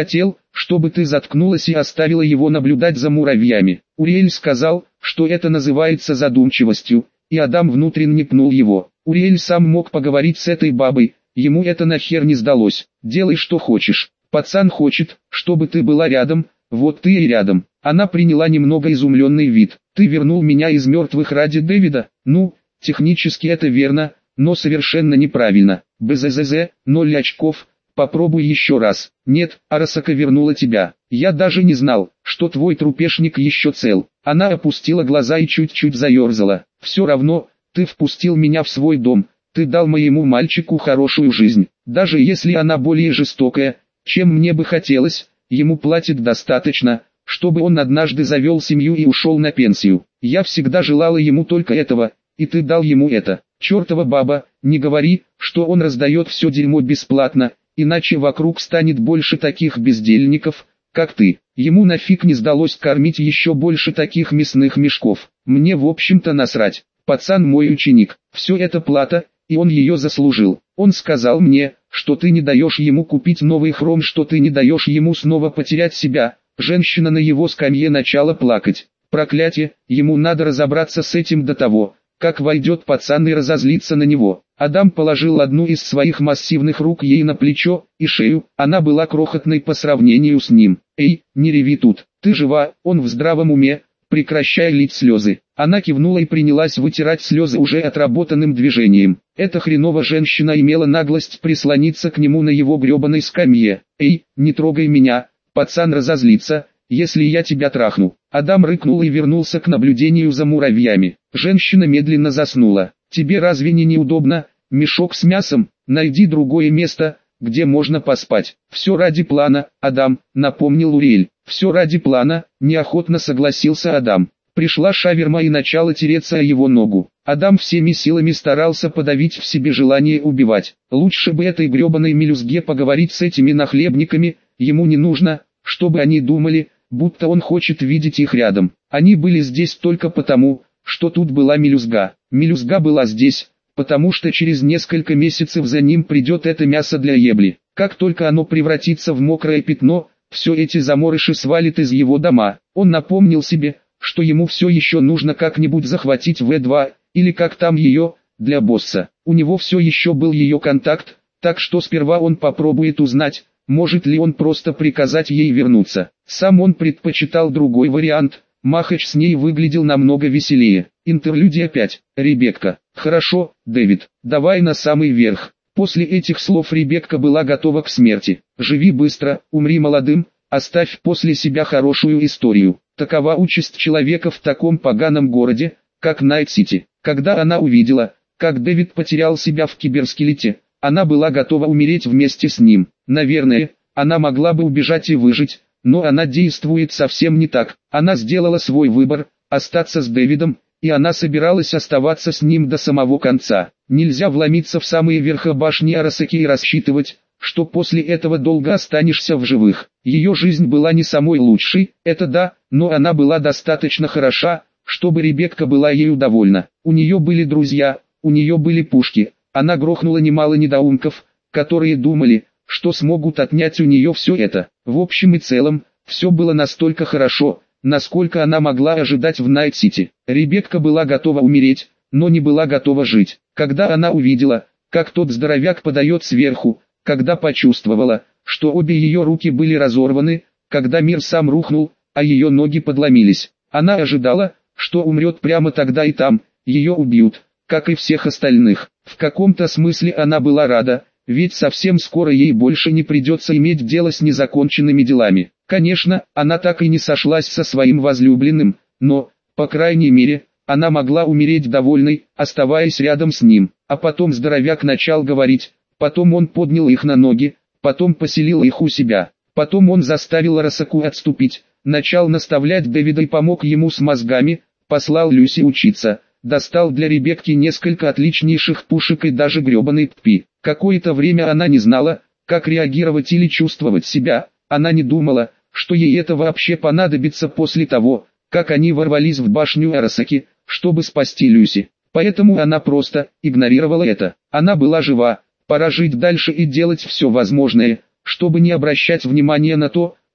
чтобы ты заткнулась и оставила его наблюдать за муравьями. Уриэль сказал, что это называется задумчивостью, и Адам внутренне пнул его. Уриэль сам мог поговорить с этой бабой, ему это нахер не сдалось. Делай что хочешь. Пацан хочет, чтобы ты была рядом, вот ты и рядом. Она приняла немного изумленный вид. Ты вернул меня из мертвых ради Дэвида? Ну, технически это верно, но совершенно неправильно. БЗЗЗ, 0 очков. Попробуй еще раз. Нет, Арасака вернула тебя. Я даже не знал, что твой трупешник еще цел. Она опустила глаза и чуть-чуть заерзала. Все равно, ты впустил меня в свой дом. Ты дал моему мальчику хорошую жизнь. Даже если она более жестокая, чем мне бы хотелось, ему платит достаточно, чтобы он однажды завел семью и ушел на пенсию. Я всегда желала ему только этого, и ты дал ему это. Чертова баба, не говори, что он раздает все дерьмо бесплатно, иначе вокруг станет больше таких бездельников, как ты. Ему нафиг не сдалось кормить еще больше таких мясных мешков. Мне в общем-то насрать. Пацан мой ученик, все это плата, и он ее заслужил. Он сказал мне, что ты не даешь ему купить новый хром, что ты не даешь ему снова потерять себя. Женщина на его скамье начала плакать. Проклятие, ему надо разобраться с этим до того, как войдет пацан и разозлится на него. Адам положил одну из своих массивных рук ей на плечо и шею, она была крохотной по сравнению с ним. «Эй, не реви тут, ты жива?» Он в здравом уме, прекращая лить слезы. Она кивнула и принялась вытирать слезы уже отработанным движением. Эта хренова женщина имела наглость прислониться к нему на его гребаной скамье. «Эй, не трогай меня, пацан разозлится, если я тебя трахну». Адам рыкнул и вернулся к наблюдению за муравьями. Женщина медленно заснула. «Тебе разве не неудобно? Мешок с мясом? Найди другое место, где можно поспать». «Все ради плана, Адам», — напомнил Уриэль. «Все ради плана», — неохотно согласился Адам. Пришла шаверма и начала тереться о его ногу. Адам всеми силами старался подавить в себе желание убивать. Лучше бы этой гребаной мелюзге поговорить с этими нахлебниками, ему не нужно, чтобы они думали, будто он хочет видеть их рядом. Они были здесь только потому, что тут была мелюзга. Мелюзга была здесь, потому что через несколько месяцев за ним придет это мясо для ебли. Как только оно превратится в мокрое пятно, все эти заморыши свалит из его дома. Он напомнил себе, что ему все еще нужно как-нибудь захватить В2, или как там ее, для босса. У него все еще был ее контакт, так что сперва он попробует узнать, может ли он просто приказать ей вернуться. Сам он предпочитал другой вариант, махач с ней выглядел намного веселее. Интерлюдия 5. Ребекка. «Хорошо, Дэвид, давай на самый верх». После этих слов Ребекка была готова к смерти. «Живи быстро, умри молодым, оставь после себя хорошую историю». Такова участь человека в таком поганом городе, как Найт-Сити. Когда она увидела, как Дэвид потерял себя в киберскелете, она была готова умереть вместе с ним. Наверное, она могла бы убежать и выжить, но она действует совсем не так. Она сделала свой выбор, остаться с Дэвидом, и она собиралась оставаться с ним до самого конца. Нельзя вломиться в самые верха башни Арасаки и рассчитывать, что после этого долго останешься в живых. Ее жизнь была не самой лучшей, это да, но она была достаточно хороша, чтобы Ребекка была ею довольна. У нее были друзья, у нее были пушки, она грохнула немало недоумков, которые думали, что смогут отнять у нее все это. В общем и целом, все было настолько хорошо, насколько она могла ожидать в Найт-Сити. Ребекка была готова умереть, но не была готова жить. Когда она увидела, как тот здоровяк подает сверху, когда почувствовала, что обе ее руки были разорваны, когда мир сам рухнул, а ее ноги подломились, она ожидала, что умрет прямо тогда и там, ее убьют, как и всех остальных. В каком-то смысле она была рада, ведь совсем скоро ей больше не придется иметь дело с незаконченными делами. Конечно, она так и не сошлась со своим возлюбленным, но, по крайней мере, она могла умереть довольной, оставаясь рядом с ним. А потом здоровяк начал говорить, потом он поднял их на ноги, потом поселил их у себя, потом он заставил Арасаку отступить, начал наставлять Дэвида и помог ему с мозгами, послал Люси учиться, достал для Ребекки несколько отличнейших пушек и даже гребаный ППИ. Какое-то время она не знала, как реагировать или чувствовать себя, она не думала, что ей это вообще понадобится после того, как они ворвались в башню Арасаки, чтобы спасти Люси. Поэтому она просто игнорировала это. Она была жива, пора жить дальше и делать все возможное, чтобы не обращать внимания на то,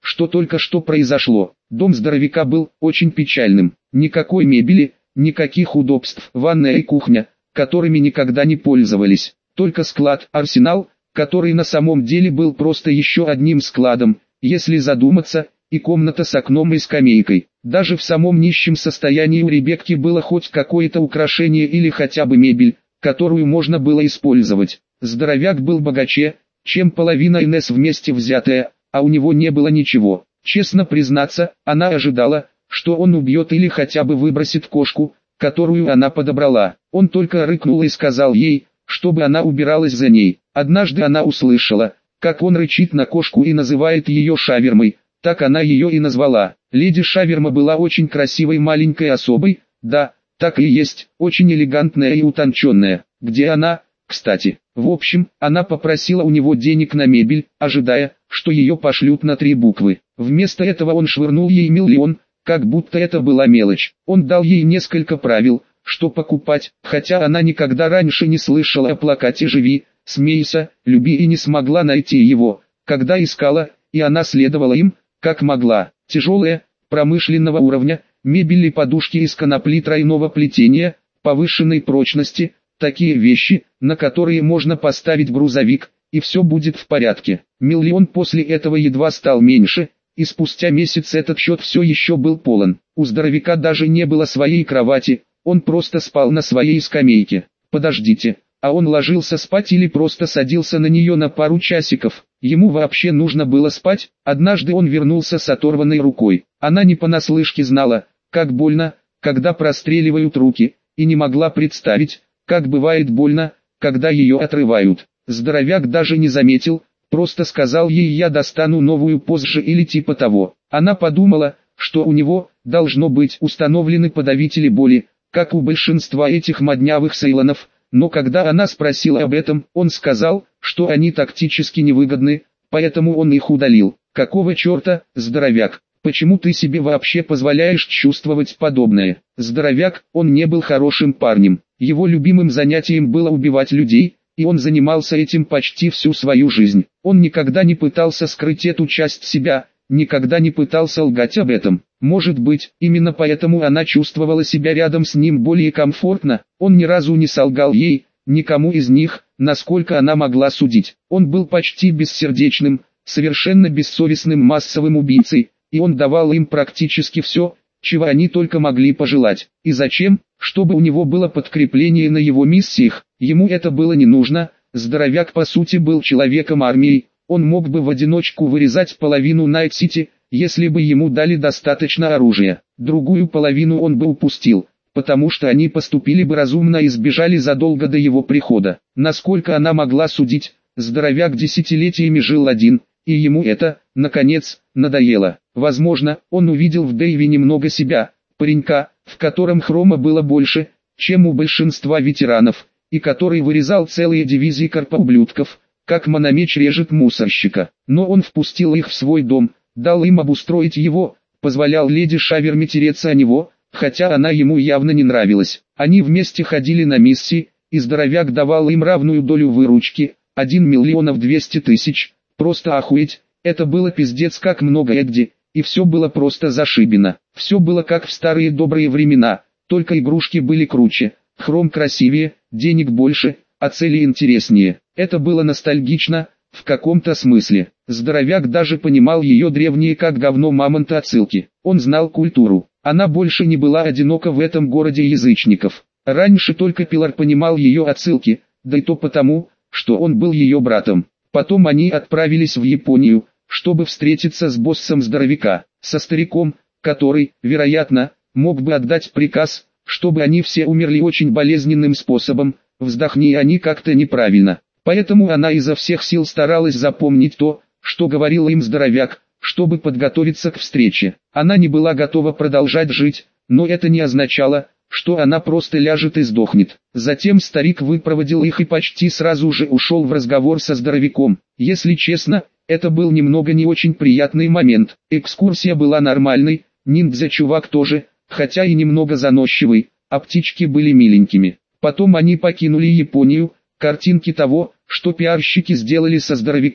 что только что произошло. Дом здоровяка был очень печальным. Никакой мебели, никаких удобств, ванная и кухня, которыми никогда не пользовались. Только склад, арсенал, который на самом деле был просто еще одним складом, если задуматься, и комната с окном и скамейкой. Даже в самом нищем состоянии у Ребекки было хоть какое-то украшение или хотя бы мебель, которую можно было использовать. Здоровяк был богаче, чем половина Инесс вместе взятая, а у него не было ничего. Честно признаться, она ожидала, что он убьет или хотя бы выбросит кошку, которую она подобрала. Он только рыкнул и сказал ей, чтобы она убиралась за ней. Однажды она услышала, как он рычит на кошку и называет ее шавермой, так она ее и назвала. Леди Шаверма была очень красивой маленькой особой, да, так и есть, очень элегантная и утонченная. Где она, кстати? В общем, она попросила у него денег на мебель, ожидая, что ее пошлют на 3 буквы. Вместо этого он швырнул ей миллион, как будто это была мелочь. Он дал ей несколько правил, что покупать, хотя она никогда раньше не слышала о плакате «Живи, смейся, люби» и не смогла найти его, когда искала, и она следовала им, как могла. Тяжелая, промышленного уровня, мебель и подушки из конопли тройного плетения, повышенной прочности, такие вещи, на которые можно поставить грузовик, и все будет в порядке. Миллион после этого едва стал меньше, и спустя месяц этот счет все еще был полон. У здоровяка даже не было своей кровати, он просто спал на своей скамейке. Подождите, а он ложился спать или просто садился на нее на пару часиков? Ему вообще нужно было спать. Однажды он вернулся с оторванной рукой. Она не понаслышке знала, как больно, когда простреливают руки, и не могла представить, как бывает больно, когда ее отрывают. Здоровяк даже не заметил, просто сказал ей: «Я достану новую позже» или типа того. Она подумала, что у него, должно быть, установлены подавители боли, как у большинства этих моднявых сейлонов, но когда она спросила об этом, он сказал, что они тактически невыгодны, поэтому он их удалил. Какого черта, здоровяк? Почему ты себе вообще позволяешь чувствовать подобное? Здоровяк, он не был хорошим парнем. Его любимым занятием было убивать людей, и он занимался этим почти всю свою жизнь. Он никогда не пытался скрыть эту часть себя, никогда не пытался лгать об этом. Может быть, именно поэтому она чувствовала себя рядом с ним более комфортно. Он ни разу не солгал ей, никому из них, насколько она могла судить. Он был почти бессердечным, совершенно бессовестным массовым убийцей, и он давал им практически все, чего они только могли пожелать. И зачем? Чтобы у него было подкрепление на его миссиях. Ему это было не нужно. Здоровяк по сути был человеком армии. Он мог бы в одиночку вырезать половину Найт-Сити, если бы ему дали достаточно оружия. Другую половину он бы упустил, потому что они поступили бы разумно и сбежали задолго до его прихода. Насколько она могла судить, здоровяк десятилетиями жил один, и ему это, наконец, надоело. Возможно, он увидел в Дэйве немного себя, паренька, в котором хрома было больше, чем у большинства ветеранов, и который вырезал целые дивизии корпоублюдков, как мономеч режет мусорщика. Но он впустил их в свой дом, дал им обустроить его, позволял леди Шаверме тереться о него, хотя она ему явно не нравилась. Они вместе ходили на миссии, и здоровяк давал им равную долю выручки, 1 200 000, просто охуеть, это было пиздец как много Эдди, и все было просто зашибено. Все было как в старые добрые времена, только игрушки были круче, хром красивее, денег больше, а цели интереснее. Это было ностальгично, в каком-то смысле. Здоровяк даже понимал ее древние как говно мамонта отсылки. Он знал культуру. Она больше не была одинока в этом городе язычников. Раньше только Пилар понимал ее отсылки, да и то потому, что он был ее братом. Потом они отправились в Японию, чтобы встретиться с боссом здоровяка, со стариком, который, вероятно, мог бы отдать приказ, чтобы они все умерли очень болезненным способом, вздохни они как-то неправильно. Поэтому она изо всех сил старалась запомнить то, что говорил им здоровяк, чтобы подготовиться к встрече. Она не была готова продолжать жить, но это не означало, что она просто ляжет и сдохнет. Затем старик выпроводил их и почти сразу же ушел в разговор со здоровяком. Если честно, это был немного не очень приятный момент. Экскурсия была нормальной, ниндзя-чувак тоже, хотя и немного заносчивый, а птички были миленькими. Потом они покинули Японию, картинки того, что пиарщики сделали со здоровяком,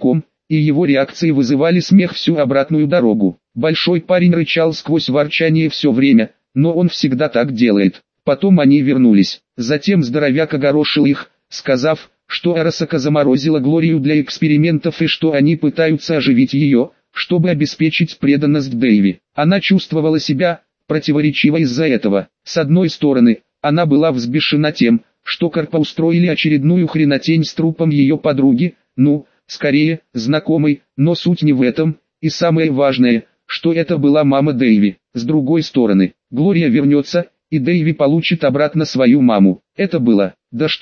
и его реакции вызывали смех всю обратную дорогу. Большой парень рычал сквозь ворчание все время, но он всегда так делает. Потом они вернулись. Затем здоровяк огорошил их, сказав, что Арасака заморозила Глорию для экспериментов и что они пытаются оживить ее, чтобы обеспечить преданность Дэйви. Она чувствовала себя противоречиво из-за этого. С одной стороны, она была взбешена тем, что Карпа устроили очередную хренотень с трупом ее подруги, скорее, знакомой, но суть не в этом, и самое важное, что это была мама Дэйви. С другой стороны, Глория вернется, и Дэйви получит обратно свою маму. Это было,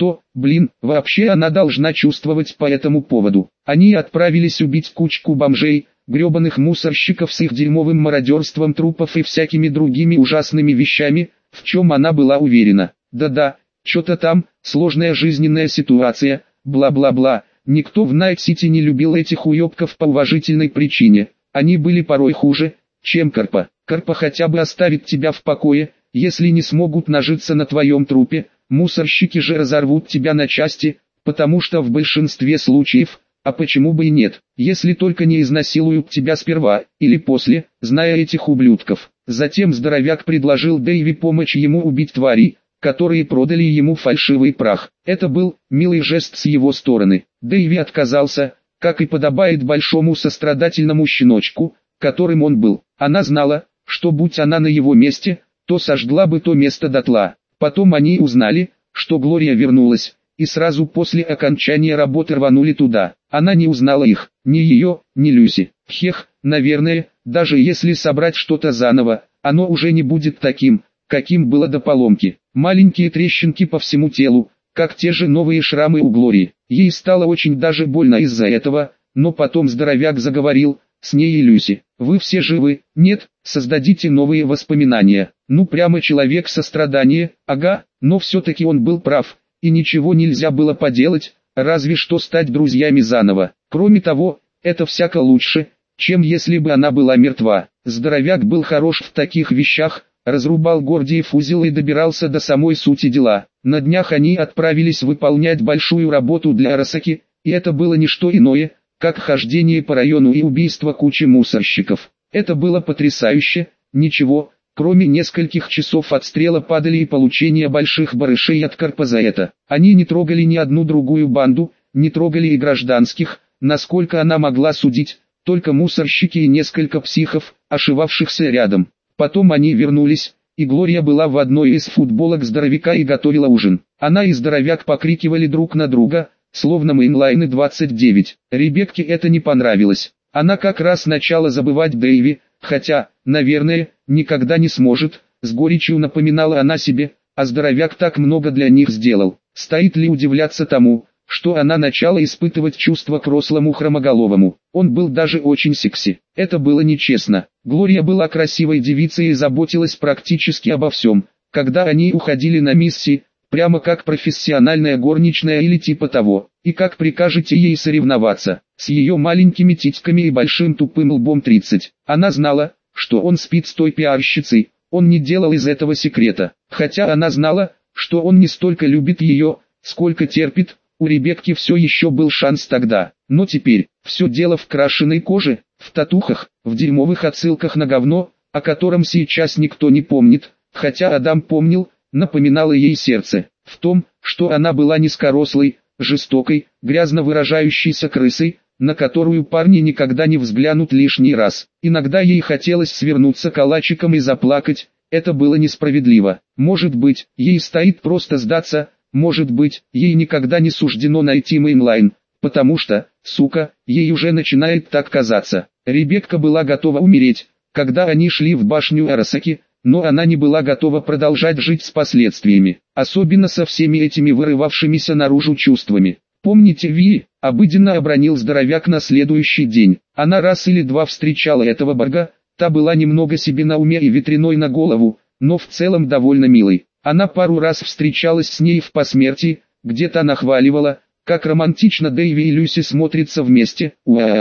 вообще она должна чувствовать по этому поводу. Они отправились убить кучку бомжей, гребаных мусорщиков с их дерьмовым мародерством трупов и всякими другими ужасными вещами, в чем она была уверена. Да-да, что-то там, сложная жизненная ситуация, бла-бла-бла. Никто в Найт-Сити не любил этих уебков по уважительной причине. Они были порой хуже, чем Карпа. Карпа хотя бы оставит тебя в покое, если не смогут нажиться на твоем трупе. Мусорщики же разорвут тебя на части, потому что в большинстве случаев, а почему бы и нет, если только не изнасилуют тебя сперва, или после, зная этих ублюдков. Затем здоровяк предложил Дэйви помочь ему убить тварей, которые продали ему фальшивый прах. Это был милый жест с его стороны. Дэйви отказался, как и подобает большому сострадательному щеночку, которым он был. Она знала, что будь она на его месте, то сожгла бы то место дотла. Потом они узнали, что Глория вернулась, и сразу после окончания работы рванули туда. Она не узнала их, ни ее, ни Люси. Наверное, даже если собрать что-то заново, оно уже не будет таким, каким было до поломки. Маленькие трещинки по всему телу, как те же новые шрамы у Глории. Ей стало очень даже больно из-за этого, но потом здоровяк заговорил, с ней и Люси. Вы все живы? Нет, создадите новые воспоминания. Прямо человек сострадания, ага, но все-таки он был прав, и ничего нельзя было поделать, разве что стать друзьями заново. Кроме того, это всяко лучше, чем если бы она была мертва. Здоровяк был хорош в таких вещах, разрубал Гордиев узел и добирался до самой сути дела. На днях они отправились выполнять большую работу для Арасаки, и это было не что иное, как хождение по району и убийство кучи мусорщиков. Это было потрясающе, ничего, кроме нескольких часов отстрела падали и получения больших барышей от Карпа за это. Они не трогали ни одну другую банду, не трогали и гражданских, насколько она могла судить, только мусорщики и несколько психов, ошивавшихся рядом. Потом они вернулись, и Глория была в одной из футболок здоровяка и готовила ужин. Она и здоровяк покрикивали друг на друга, словно Мейнлайны 29. Ребекке это не понравилось. Она как раз начала забывать Дэйви, хотя, наверное, никогда не сможет, с горечью напоминала она себе, а здоровяк так много для них сделал. Стоит ли удивляться тому, что она начала испытывать чувства к рослому хромоголовому. Он был даже очень секси. Это было нечестно. Глория была красивой девицей и заботилась практически обо всем, когда они уходили на миссии, прямо как профессиональная горничная или типа того. И как прикажете ей соревноваться, с ее маленькими титьками и большим тупым лбом 30. Она знала, что он спит с той пиарщицей, он не делал из этого секрета. Хотя она знала, что он не столько любит ее, сколько терпит. У Ребекки все еще был шанс тогда, но теперь, все дело в крашеной коже, в татухах, в дерьмовых отсылках на говно, о котором сейчас никто не помнит, хотя Адам помнил, напоминало ей сердце, в том, что она была низкорослой, жестокой, грязно выражающейся крысой, на которую парни никогда не взглянут лишний раз. Иногда ей хотелось свернуться калачиком и заплакать, это было несправедливо. Может быть, ей стоит просто сдаться. Может быть, ей никогда не суждено найти Мейнлайн, потому что, сука, ей уже начинает так казаться. Ребекка была готова умереть, когда они шли в башню Арасаки, но она не была готова продолжать жить с последствиями, особенно со всеми этими вырывавшимися наружу чувствами. «Помните Ви?» – обыденно обронил здоровяк на следующий день. Она раз или два встречала этого бога, та была немного себе на уме и ветряной на голову, но в целом довольно милой. Она пару раз встречалась с ней в посмертии, где-то нахваливала, как романтично Дэйви и Люси смотрятся вместе.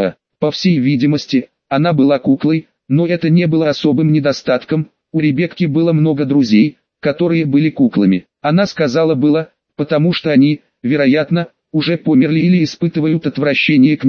По всей видимости, она была куклой, но это не было особым недостатком. У Ребекки было много друзей, которые были куклами. Она сказала было, потому что они, вероятно, уже померли или испытывают отвращение к ней,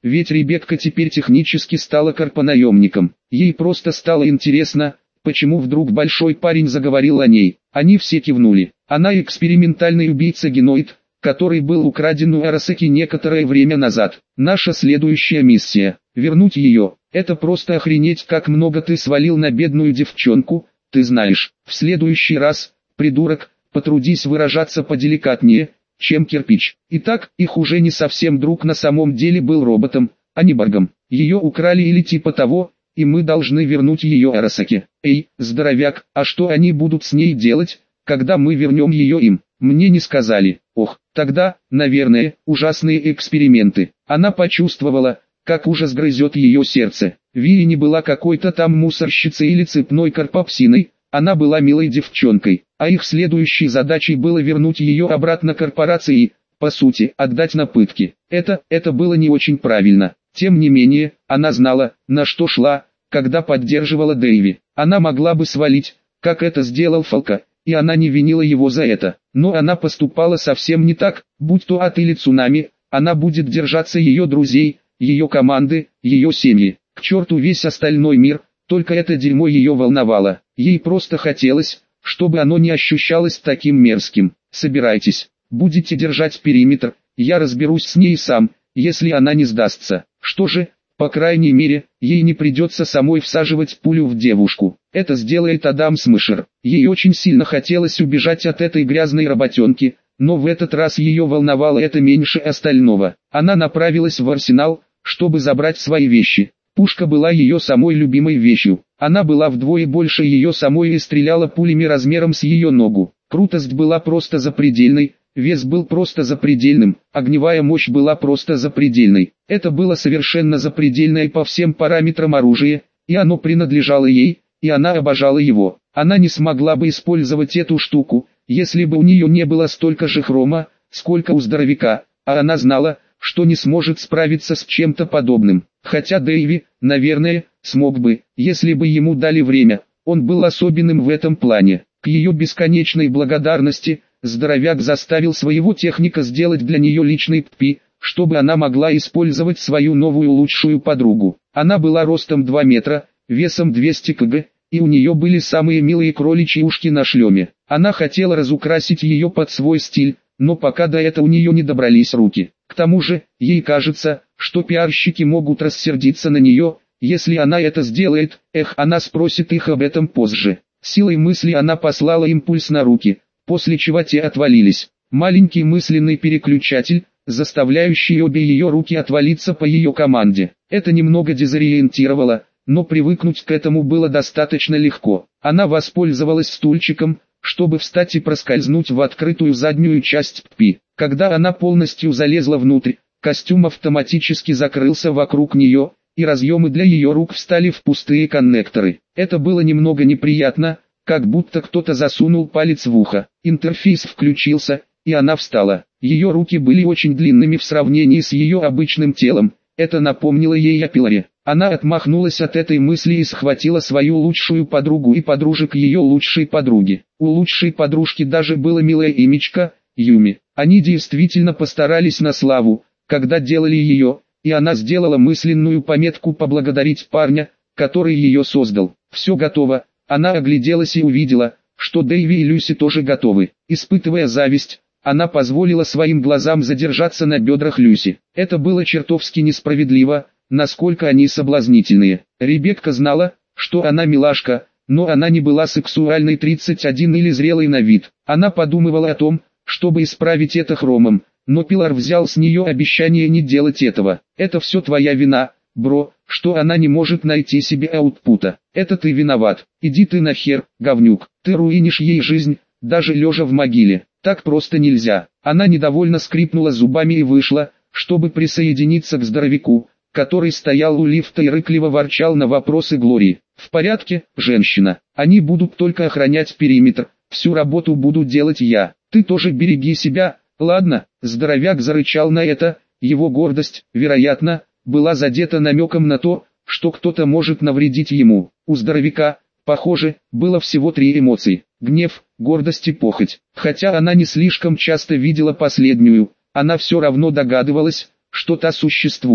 ведь Ребекка теперь технически стала корпонаемником. Ей просто стало интересно, почему вдруг большой парень заговорил о ней. Они все кивнули. Она экспериментальный убийца-геноид, который был украден у Арасаки некоторое время назад. Наша следующая миссия – вернуть ее. Это просто охренеть, как много ты свалил на бедную девчонку, ты знаешь. В следующий раз, придурок, потрудись выражаться поделикатнее, чем кирпич. Итак, их уже не совсем друг на самом деле был роботом, а не Боргом. Ее украли или типа того, и мы должны вернуть ее Арасаке. Эй, здоровяк, а что они будут с ней делать, когда мы вернем ее им? Мне не сказали. Ох, тогда, наверное, ужасные эксперименты. Она почувствовала, как ужас грызет ее сердце. Вии не была какой-то там мусорщицей или цепной корпопсиной, она была милой девчонкой, а их следующей задачей было вернуть ее обратно к корпорации и, по сути, отдать на пытки. Это было не очень правильно. Тем не менее, она знала, на что шла, когда поддерживала Дэйви. Она могла бы свалить, как это сделал Фалка, и она не винила его за это. Но она поступала совсем не так, будь то ад или цунами, она будет держаться ее друзей, ее команды, ее семьи. К черту весь остальной мир, только это дерьмо ее волновало. Ей просто хотелось, чтобы оно не ощущалось таким мерзким. Собирайтесь, будете держать периметр, я разберусь с ней сам, если она не сдастся. Что же, по крайней мере, ей не придется самой всаживать пулю в девушку. Это сделает Адам Смышер. Ей очень сильно хотелось убежать от этой грязной работенки, но в этот раз ее волновало это меньше остального. Она направилась в арсенал, чтобы забрать свои вещи. Пушка была ее самой любимой вещью. Она была вдвое больше ее самой и стреляла пулями размером с ее ногу. Крутость была просто запредельной, вес был просто запредельным, огневая мощь была просто запредельной. Это было совершенно запредельное по всем параметрам оружие, и оно принадлежало ей, и она обожала его. Она не смогла бы использовать эту штуку, если бы у нее не было столько же хрома, сколько у здоровяка, а она знала, что не сможет справиться с чем-то подобным. Хотя Дэйви, наверное, смог бы, если бы ему дали время. Он был особенным в этом плане. К ее бесконечной благодарности, здоровяк заставил своего техника сделать для нее личный ППИ, чтобы она могла использовать свою новую лучшую подругу. Она была ростом 2 метра, весом 200 кг, и у нее были самые милые кроличьи ушки на шлеме. Она хотела разукрасить ее под свой стиль, но пока до этого у нее не добрались руки. К тому же, ей кажется, что пиарщики могут рассердиться на нее, если она это сделает, она спросит их об этом позже. Силой мысли она послала импульс на руки, после чего те отвалились. Маленький мысленный переключатель, заставляющий обе ее руки отвалиться по ее команде. Это немного дезориентировало, но привыкнуть к этому было достаточно легко. Она воспользовалась стульчиком, чтобы встать и проскользнуть в открытую заднюю часть ППИ. Когда она полностью залезла внутрь, костюм автоматически закрылся вокруг нее, и разъемы для ее рук встали в пустые коннекторы. Это было немного неприятно, как будто кто-то засунул палец в ухо. Интерфейс включился, и она встала. Ее руки были очень длинными в сравнении с ее обычным телом. Это напомнило ей о Пиларе. Она отмахнулась от этой мысли и схватила свою лучшую подругу и подружек ее лучшей подруги. У лучшей подружки даже было милое имечко – Юми. Они действительно постарались на славу, когда делали ее, и она сделала мысленную пометку поблагодарить парня, который ее создал. Все готово. Она огляделась и увидела, что Дэйви и Люси тоже готовы. Испытывая зависть, она позволила своим глазам задержаться на бедрах Люси. Это было чертовски несправедливо, насколько они соблазнительные. Ребекка знала, что она милашка, но она не была сексуальной 31 или зрелой на вид. Она подумывала о том, чтобы исправить это хромом, но Пилар взял с нее обещание не делать этого. Это все твоя вина, бро, что она не может найти себе аутпута. Это ты виноват. Иди ты нахер, говнюк. Ты руинишь ей жизнь, даже лежа в могиле. Так просто нельзя. Она недовольно скрипнула зубами и вышла, чтобы присоединиться к здоровяку, который стоял у лифта и рыкливо ворчал на вопросы Глории. В порядке, женщина. Они будут только охранять периметр. Всю работу буду делать я. Ты тоже береги себя, ладно? Здоровяк зарычал на это. Его гордость, вероятно, была задета намеком на то, что кто-то может навредить ему. У здоровяка, похоже, было всего 3 эмоции: гнев, гордость и похоть. Хотя она не слишком часто видела последнюю, она все равно догадывалась, что та существует.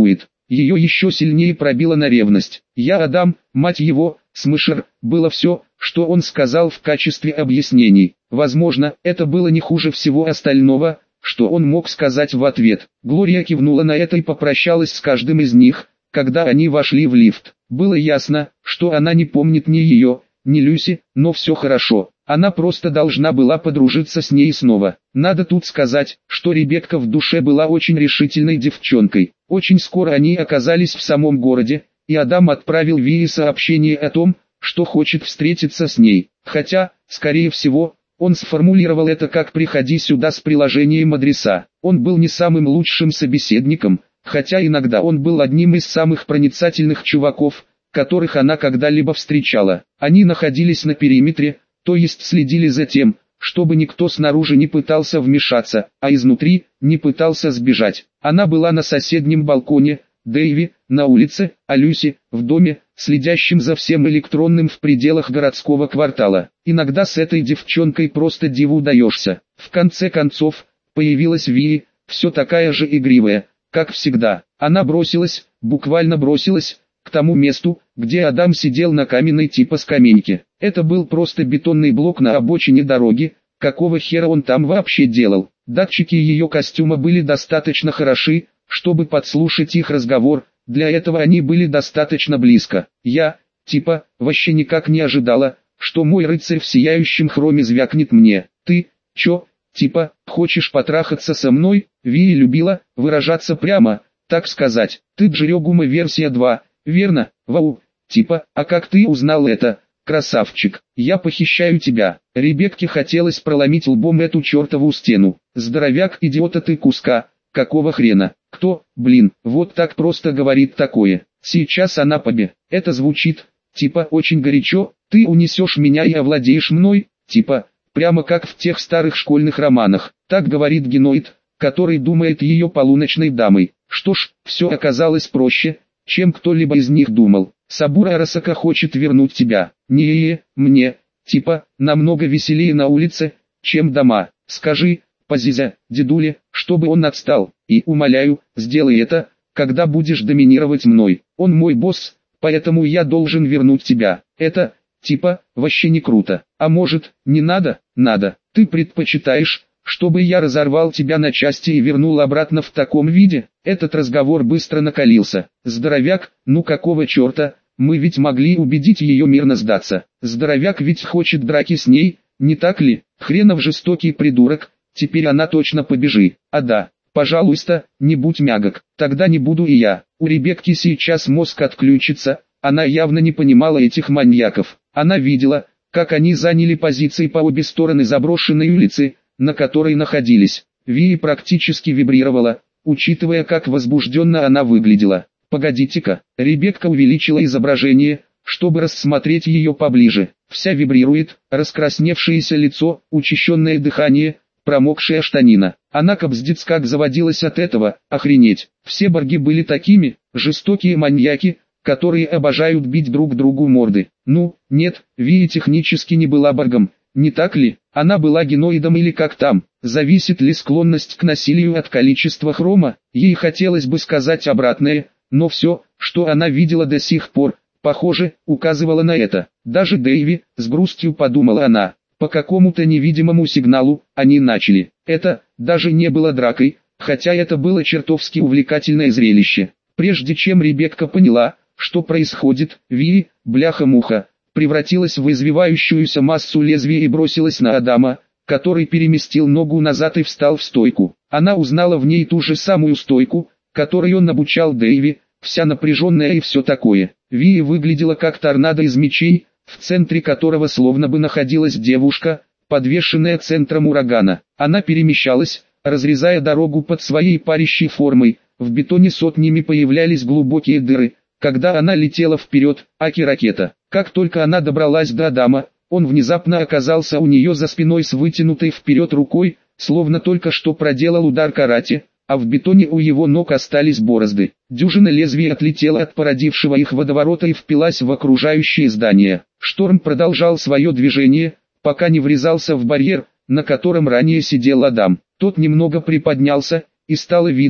ее еще сильнее пробило на ревность. «Я Адам, мать его, Смышер», было все, что он сказал в качестве объяснений. Возможно, это было не хуже всего остального, что он мог сказать в ответ. Глория кивнула на это и попрощалась с каждым из них, когда они вошли в лифт. Было ясно, что она не помнит ни ее, ни Люси, но все хорошо. Она просто должна была подружиться с ней снова. Надо тут сказать, что Ребекка в душе была очень решительной девчонкой. Очень скоро они оказались в самом городе, и Адам отправил Вии сообщение о том, что хочет встретиться с ней. Хотя, скорее всего, он сформулировал это как «приходи сюда» с приложением адреса. Он был не самым лучшим собеседником, хотя иногда он был одним из самых проницательных чуваков, которых она когда-либо встречала. Они находились на периметре, то есть следили за тем, чтобы никто снаружи не пытался вмешаться, а изнутри не пытался сбежать. Она была на соседнем балконе, Дэйви на улице, а Люси в доме, следящим за всем электронным в пределах городского квартала. Иногда с этой девчонкой просто диву даешься. В конце концов, появилась Вии, все такая же игривая, как всегда. Она бросилась, буквально бросилась, к тому месту, где Адам сидел на каменной типа скамейке. Это был просто бетонный блок на обочине дороги, какого хера он там вообще делал. Датчики ее костюма были достаточно хороши, чтобы подслушать их разговор, для этого они были достаточно близко. Я, типа, вообще никак не ожидала, что мой рыцарь в сияющем хроме звякнет мне. Ты, чё, типа, хочешь потрахаться со мной? Вии любила выражаться прямо, так сказать. Ты Джерегума версия 2. Верно, вау, типа, а как ты узнал это, красавчик? Я похищаю тебя. Ребекке хотелось проломить лбом эту чертову стену. Здоровяк, идиота ты куска, какого хрена? Кто, блин, вот так просто говорит такое? Сейчас она побе. Это звучит, типа, очень горячо. Ты унесешь меня и овладеешь мной, типа, прямо как в тех старых школьных романах. Так говорит геноид, который думает ее полуночной дамой. Что ж, все оказалось проще, чем кто-либо из них думал. Сабура Арасака хочет вернуть тебя. Не, мне, типа, намного веселее на улице, чем дома. Скажи, Пазизя, дедуле, чтобы он отстал, и, умоляю, сделай это, когда будешь доминировать мной. Он мой босс, поэтому я должен вернуть тебя. Это, типа, вообще не круто. А может, не надо? Надо. Ты предпочитаешь, чтобы я разорвал тебя на части и вернул обратно в таком виде? Этот разговор быстро накалился. Здоровяк, ну какого черта, мы ведь могли убедить ее мирно сдаться. Здоровяк ведь хочет драки с ней, не так ли? Хренов жестокий придурок, теперь она точно побежит. А да, пожалуйста, не будь мягок, тогда не буду и я. У Ребекки сейчас мозг отключится, она явно не понимала этих маньяков. Она видела, как они заняли позиции по обе стороны заброшенной улицы, на которой находились. Вии практически вибрировала, учитывая, как возбужденно она выглядела. Погодите-ка, Ребекка увеличила изображение, чтобы рассмотреть ее поближе. Вся вибрирует, раскрасневшееся лицо, учащенное дыхание, промокшая штанина. Она капздец как заводилась от этого, охренеть. Все борги были такими, жестокие маньяки, которые обожают бить друг другу морды. Ну, нет, Вии технически не была боргом, не так ли? Она была геноидом или как там? Зависит ли склонность к насилию от количества хрома? Ей хотелось бы сказать обратное, но все, что она видела до сих пор, похоже, указывало на это. Даже Дэйви, с грустью подумала она, по какому-то невидимому сигналу, они начали. Это, даже не было дракой, хотя это было чертовски увлекательное зрелище. Прежде чем Ребекка поняла, что происходит, Вии, бляха-муха, превратилась в извивающуюся массу лезвия и бросилась на Адама, который переместил ногу назад и встал в стойку. Она узнала в ней ту же самую стойку, которой он обучал Дэйви, вся напряженная и все такое. Вии выглядела как торнадо из мечей, в центре которого словно бы находилась девушка, подвешенная центром урагана. Она перемещалась, разрезая дорогу под своей парящей формой, в бетоне сотнями появлялись глубокие дыры, когда она летела вперед, аки ракета. Как только она добралась до Адама, он внезапно оказался у нее за спиной с вытянутой вперед рукой, словно только что проделал удар карате, а в бетоне у его ног остались борозды. Дюжина лезвий отлетела от породившего их водоворота и впилась в окружающие здания. Шторм продолжал свое движение, пока не врезался в барьер, на котором ранее сидел Адам. Тот немного приподнялся, и стало видно,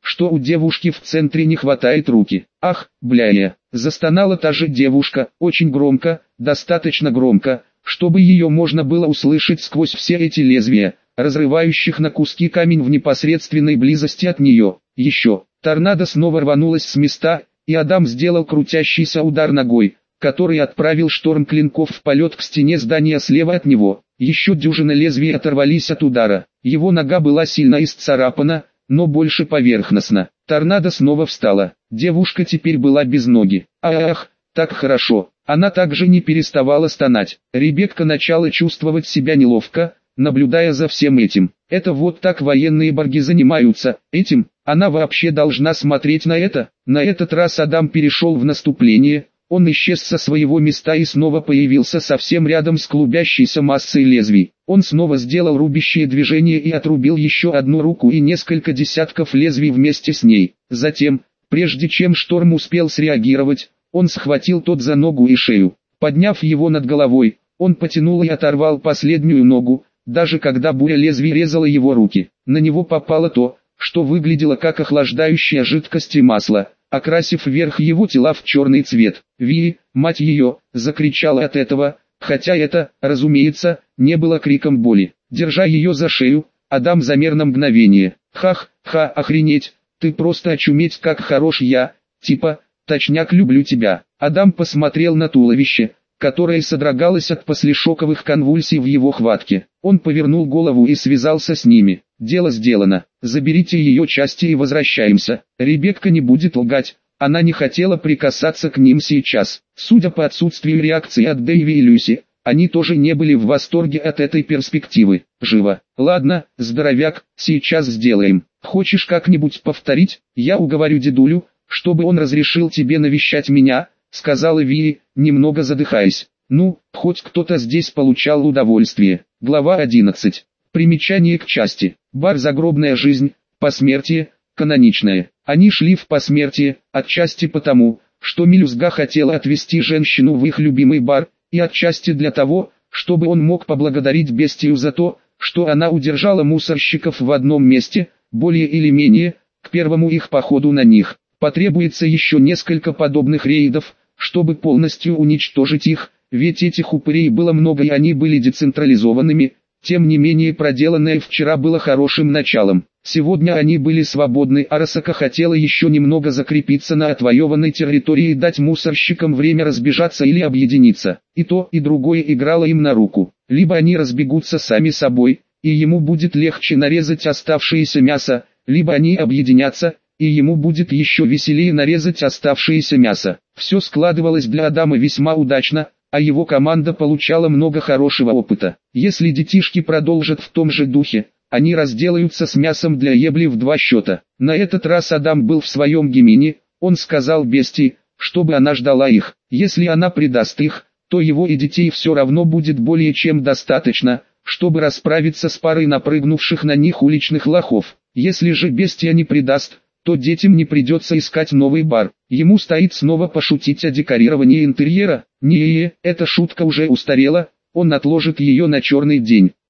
что у девушки в центре не хватает руки. «Ах, бляя!» – застонала та же девушка, очень громко, достаточно громко, чтобы ее можно было услышать сквозь все эти лезвия, разрывающих на куски камень в непосредственной близости от нее. Еще, торнадо снова рванулось с места, и Адам сделал крутящийся удар ногой, который отправил шторм клинков в полет к стене здания слева от него. Еще дюжина лезвий оторвались от удара. Его нога была сильно исцарапана, но больше поверхностно. Торнадо снова встала. Девушка теперь была без ноги. Ах, так хорошо. Она также не переставала стонать. Ребекка начала чувствовать себя неловко, наблюдая за всем этим. Это вот так военные борги занимаются этим? Она вообще должна смотреть на это? На этот раз Адам перешел в наступление. Он исчез со своего места и снова появился совсем рядом с клубящейся массой лезвий. Он снова сделал рубящее движение и отрубил еще одну руку и несколько десятков лезвий вместе с ней. Затем, прежде чем шторм успел среагировать, он схватил тот за ногу и шею. Подняв его над головой, он потянул и оторвал последнюю ногу, даже когда буря лезвий резала его руки. На него попало то, что выглядело как охлаждающая жидкость и масло, окрасив верх его тела в черный цвет. «Ви, мать ее!» – закричала от этого, хотя это, разумеется, не было криком боли. Держа ее за шею, Адам замер на мгновение. «Хах-ха, охренеть, ты просто очуметь как хорош я, типа, точняк люблю тебя». Адам посмотрел на туловище, которое содрогалось от послешоковых конвульсий в его хватке. Он повернул голову и связался с ними. «Дело сделано. Заберите ее части и возвращаемся». Ребекка не будет лгать. Она не хотела прикасаться к ним сейчас. Судя по отсутствию реакции от Дэйви и Люси, они тоже не были в восторге от этой перспективы. «Живо. Ладно, здоровяк, сейчас сделаем. Хочешь как-нибудь повторить? Я уговорю дедулю, чтобы он разрешил тебе навещать меня», сказала Вии, немного задыхаясь. «Ну, хоть кто-то здесь получал удовольствие». Глава 11. Примечание к части. Бар «Загробная жизнь», посмертие, каноничное. Они шли в посмертие, отчасти потому, что Мелюзга хотела отвезти женщину в их любимый бар, и отчасти для того, чтобы он мог поблагодарить бестию за то, что она удержала мусорщиков в одном месте, более или менее, к первому их походу на них. Потребуется еще несколько подобных рейдов, чтобы полностью уничтожить их, ведь этих упырей было много и они были децентрализованными. Тем не менее проделанное вчера было хорошим началом. Сегодня они были свободны, а Арасака хотела еще немного закрепиться на отвоеванной территории и дать мусорщикам время разбежаться или объединиться. И то, и другое играло им на руку. Либо они разбегутся сами собой, и ему будет легче нарезать оставшееся мясо, либо они объединятся, и ему будет еще веселее нарезать оставшееся мясо. Все складывалось для Адама весьма удачно, а его команда получала много хорошего опыта. Если детишки продолжат в том же духе, они разделаются с мясом для ебли в 2 счета. На этот раз Адам был в своем гемине, он сказал бестии, чтобы она ждала их. Если она предаст их, то его и детей все равно будет более чем достаточно, чтобы расправиться с парой напрыгнувших на них уличных лохов. Если же бестия не предаст, то детям не придется искать новый бар. Ему стоит снова пошутить о декорировании интерьера. Не, эта шутка уже устарела, он отложит ее на черный день.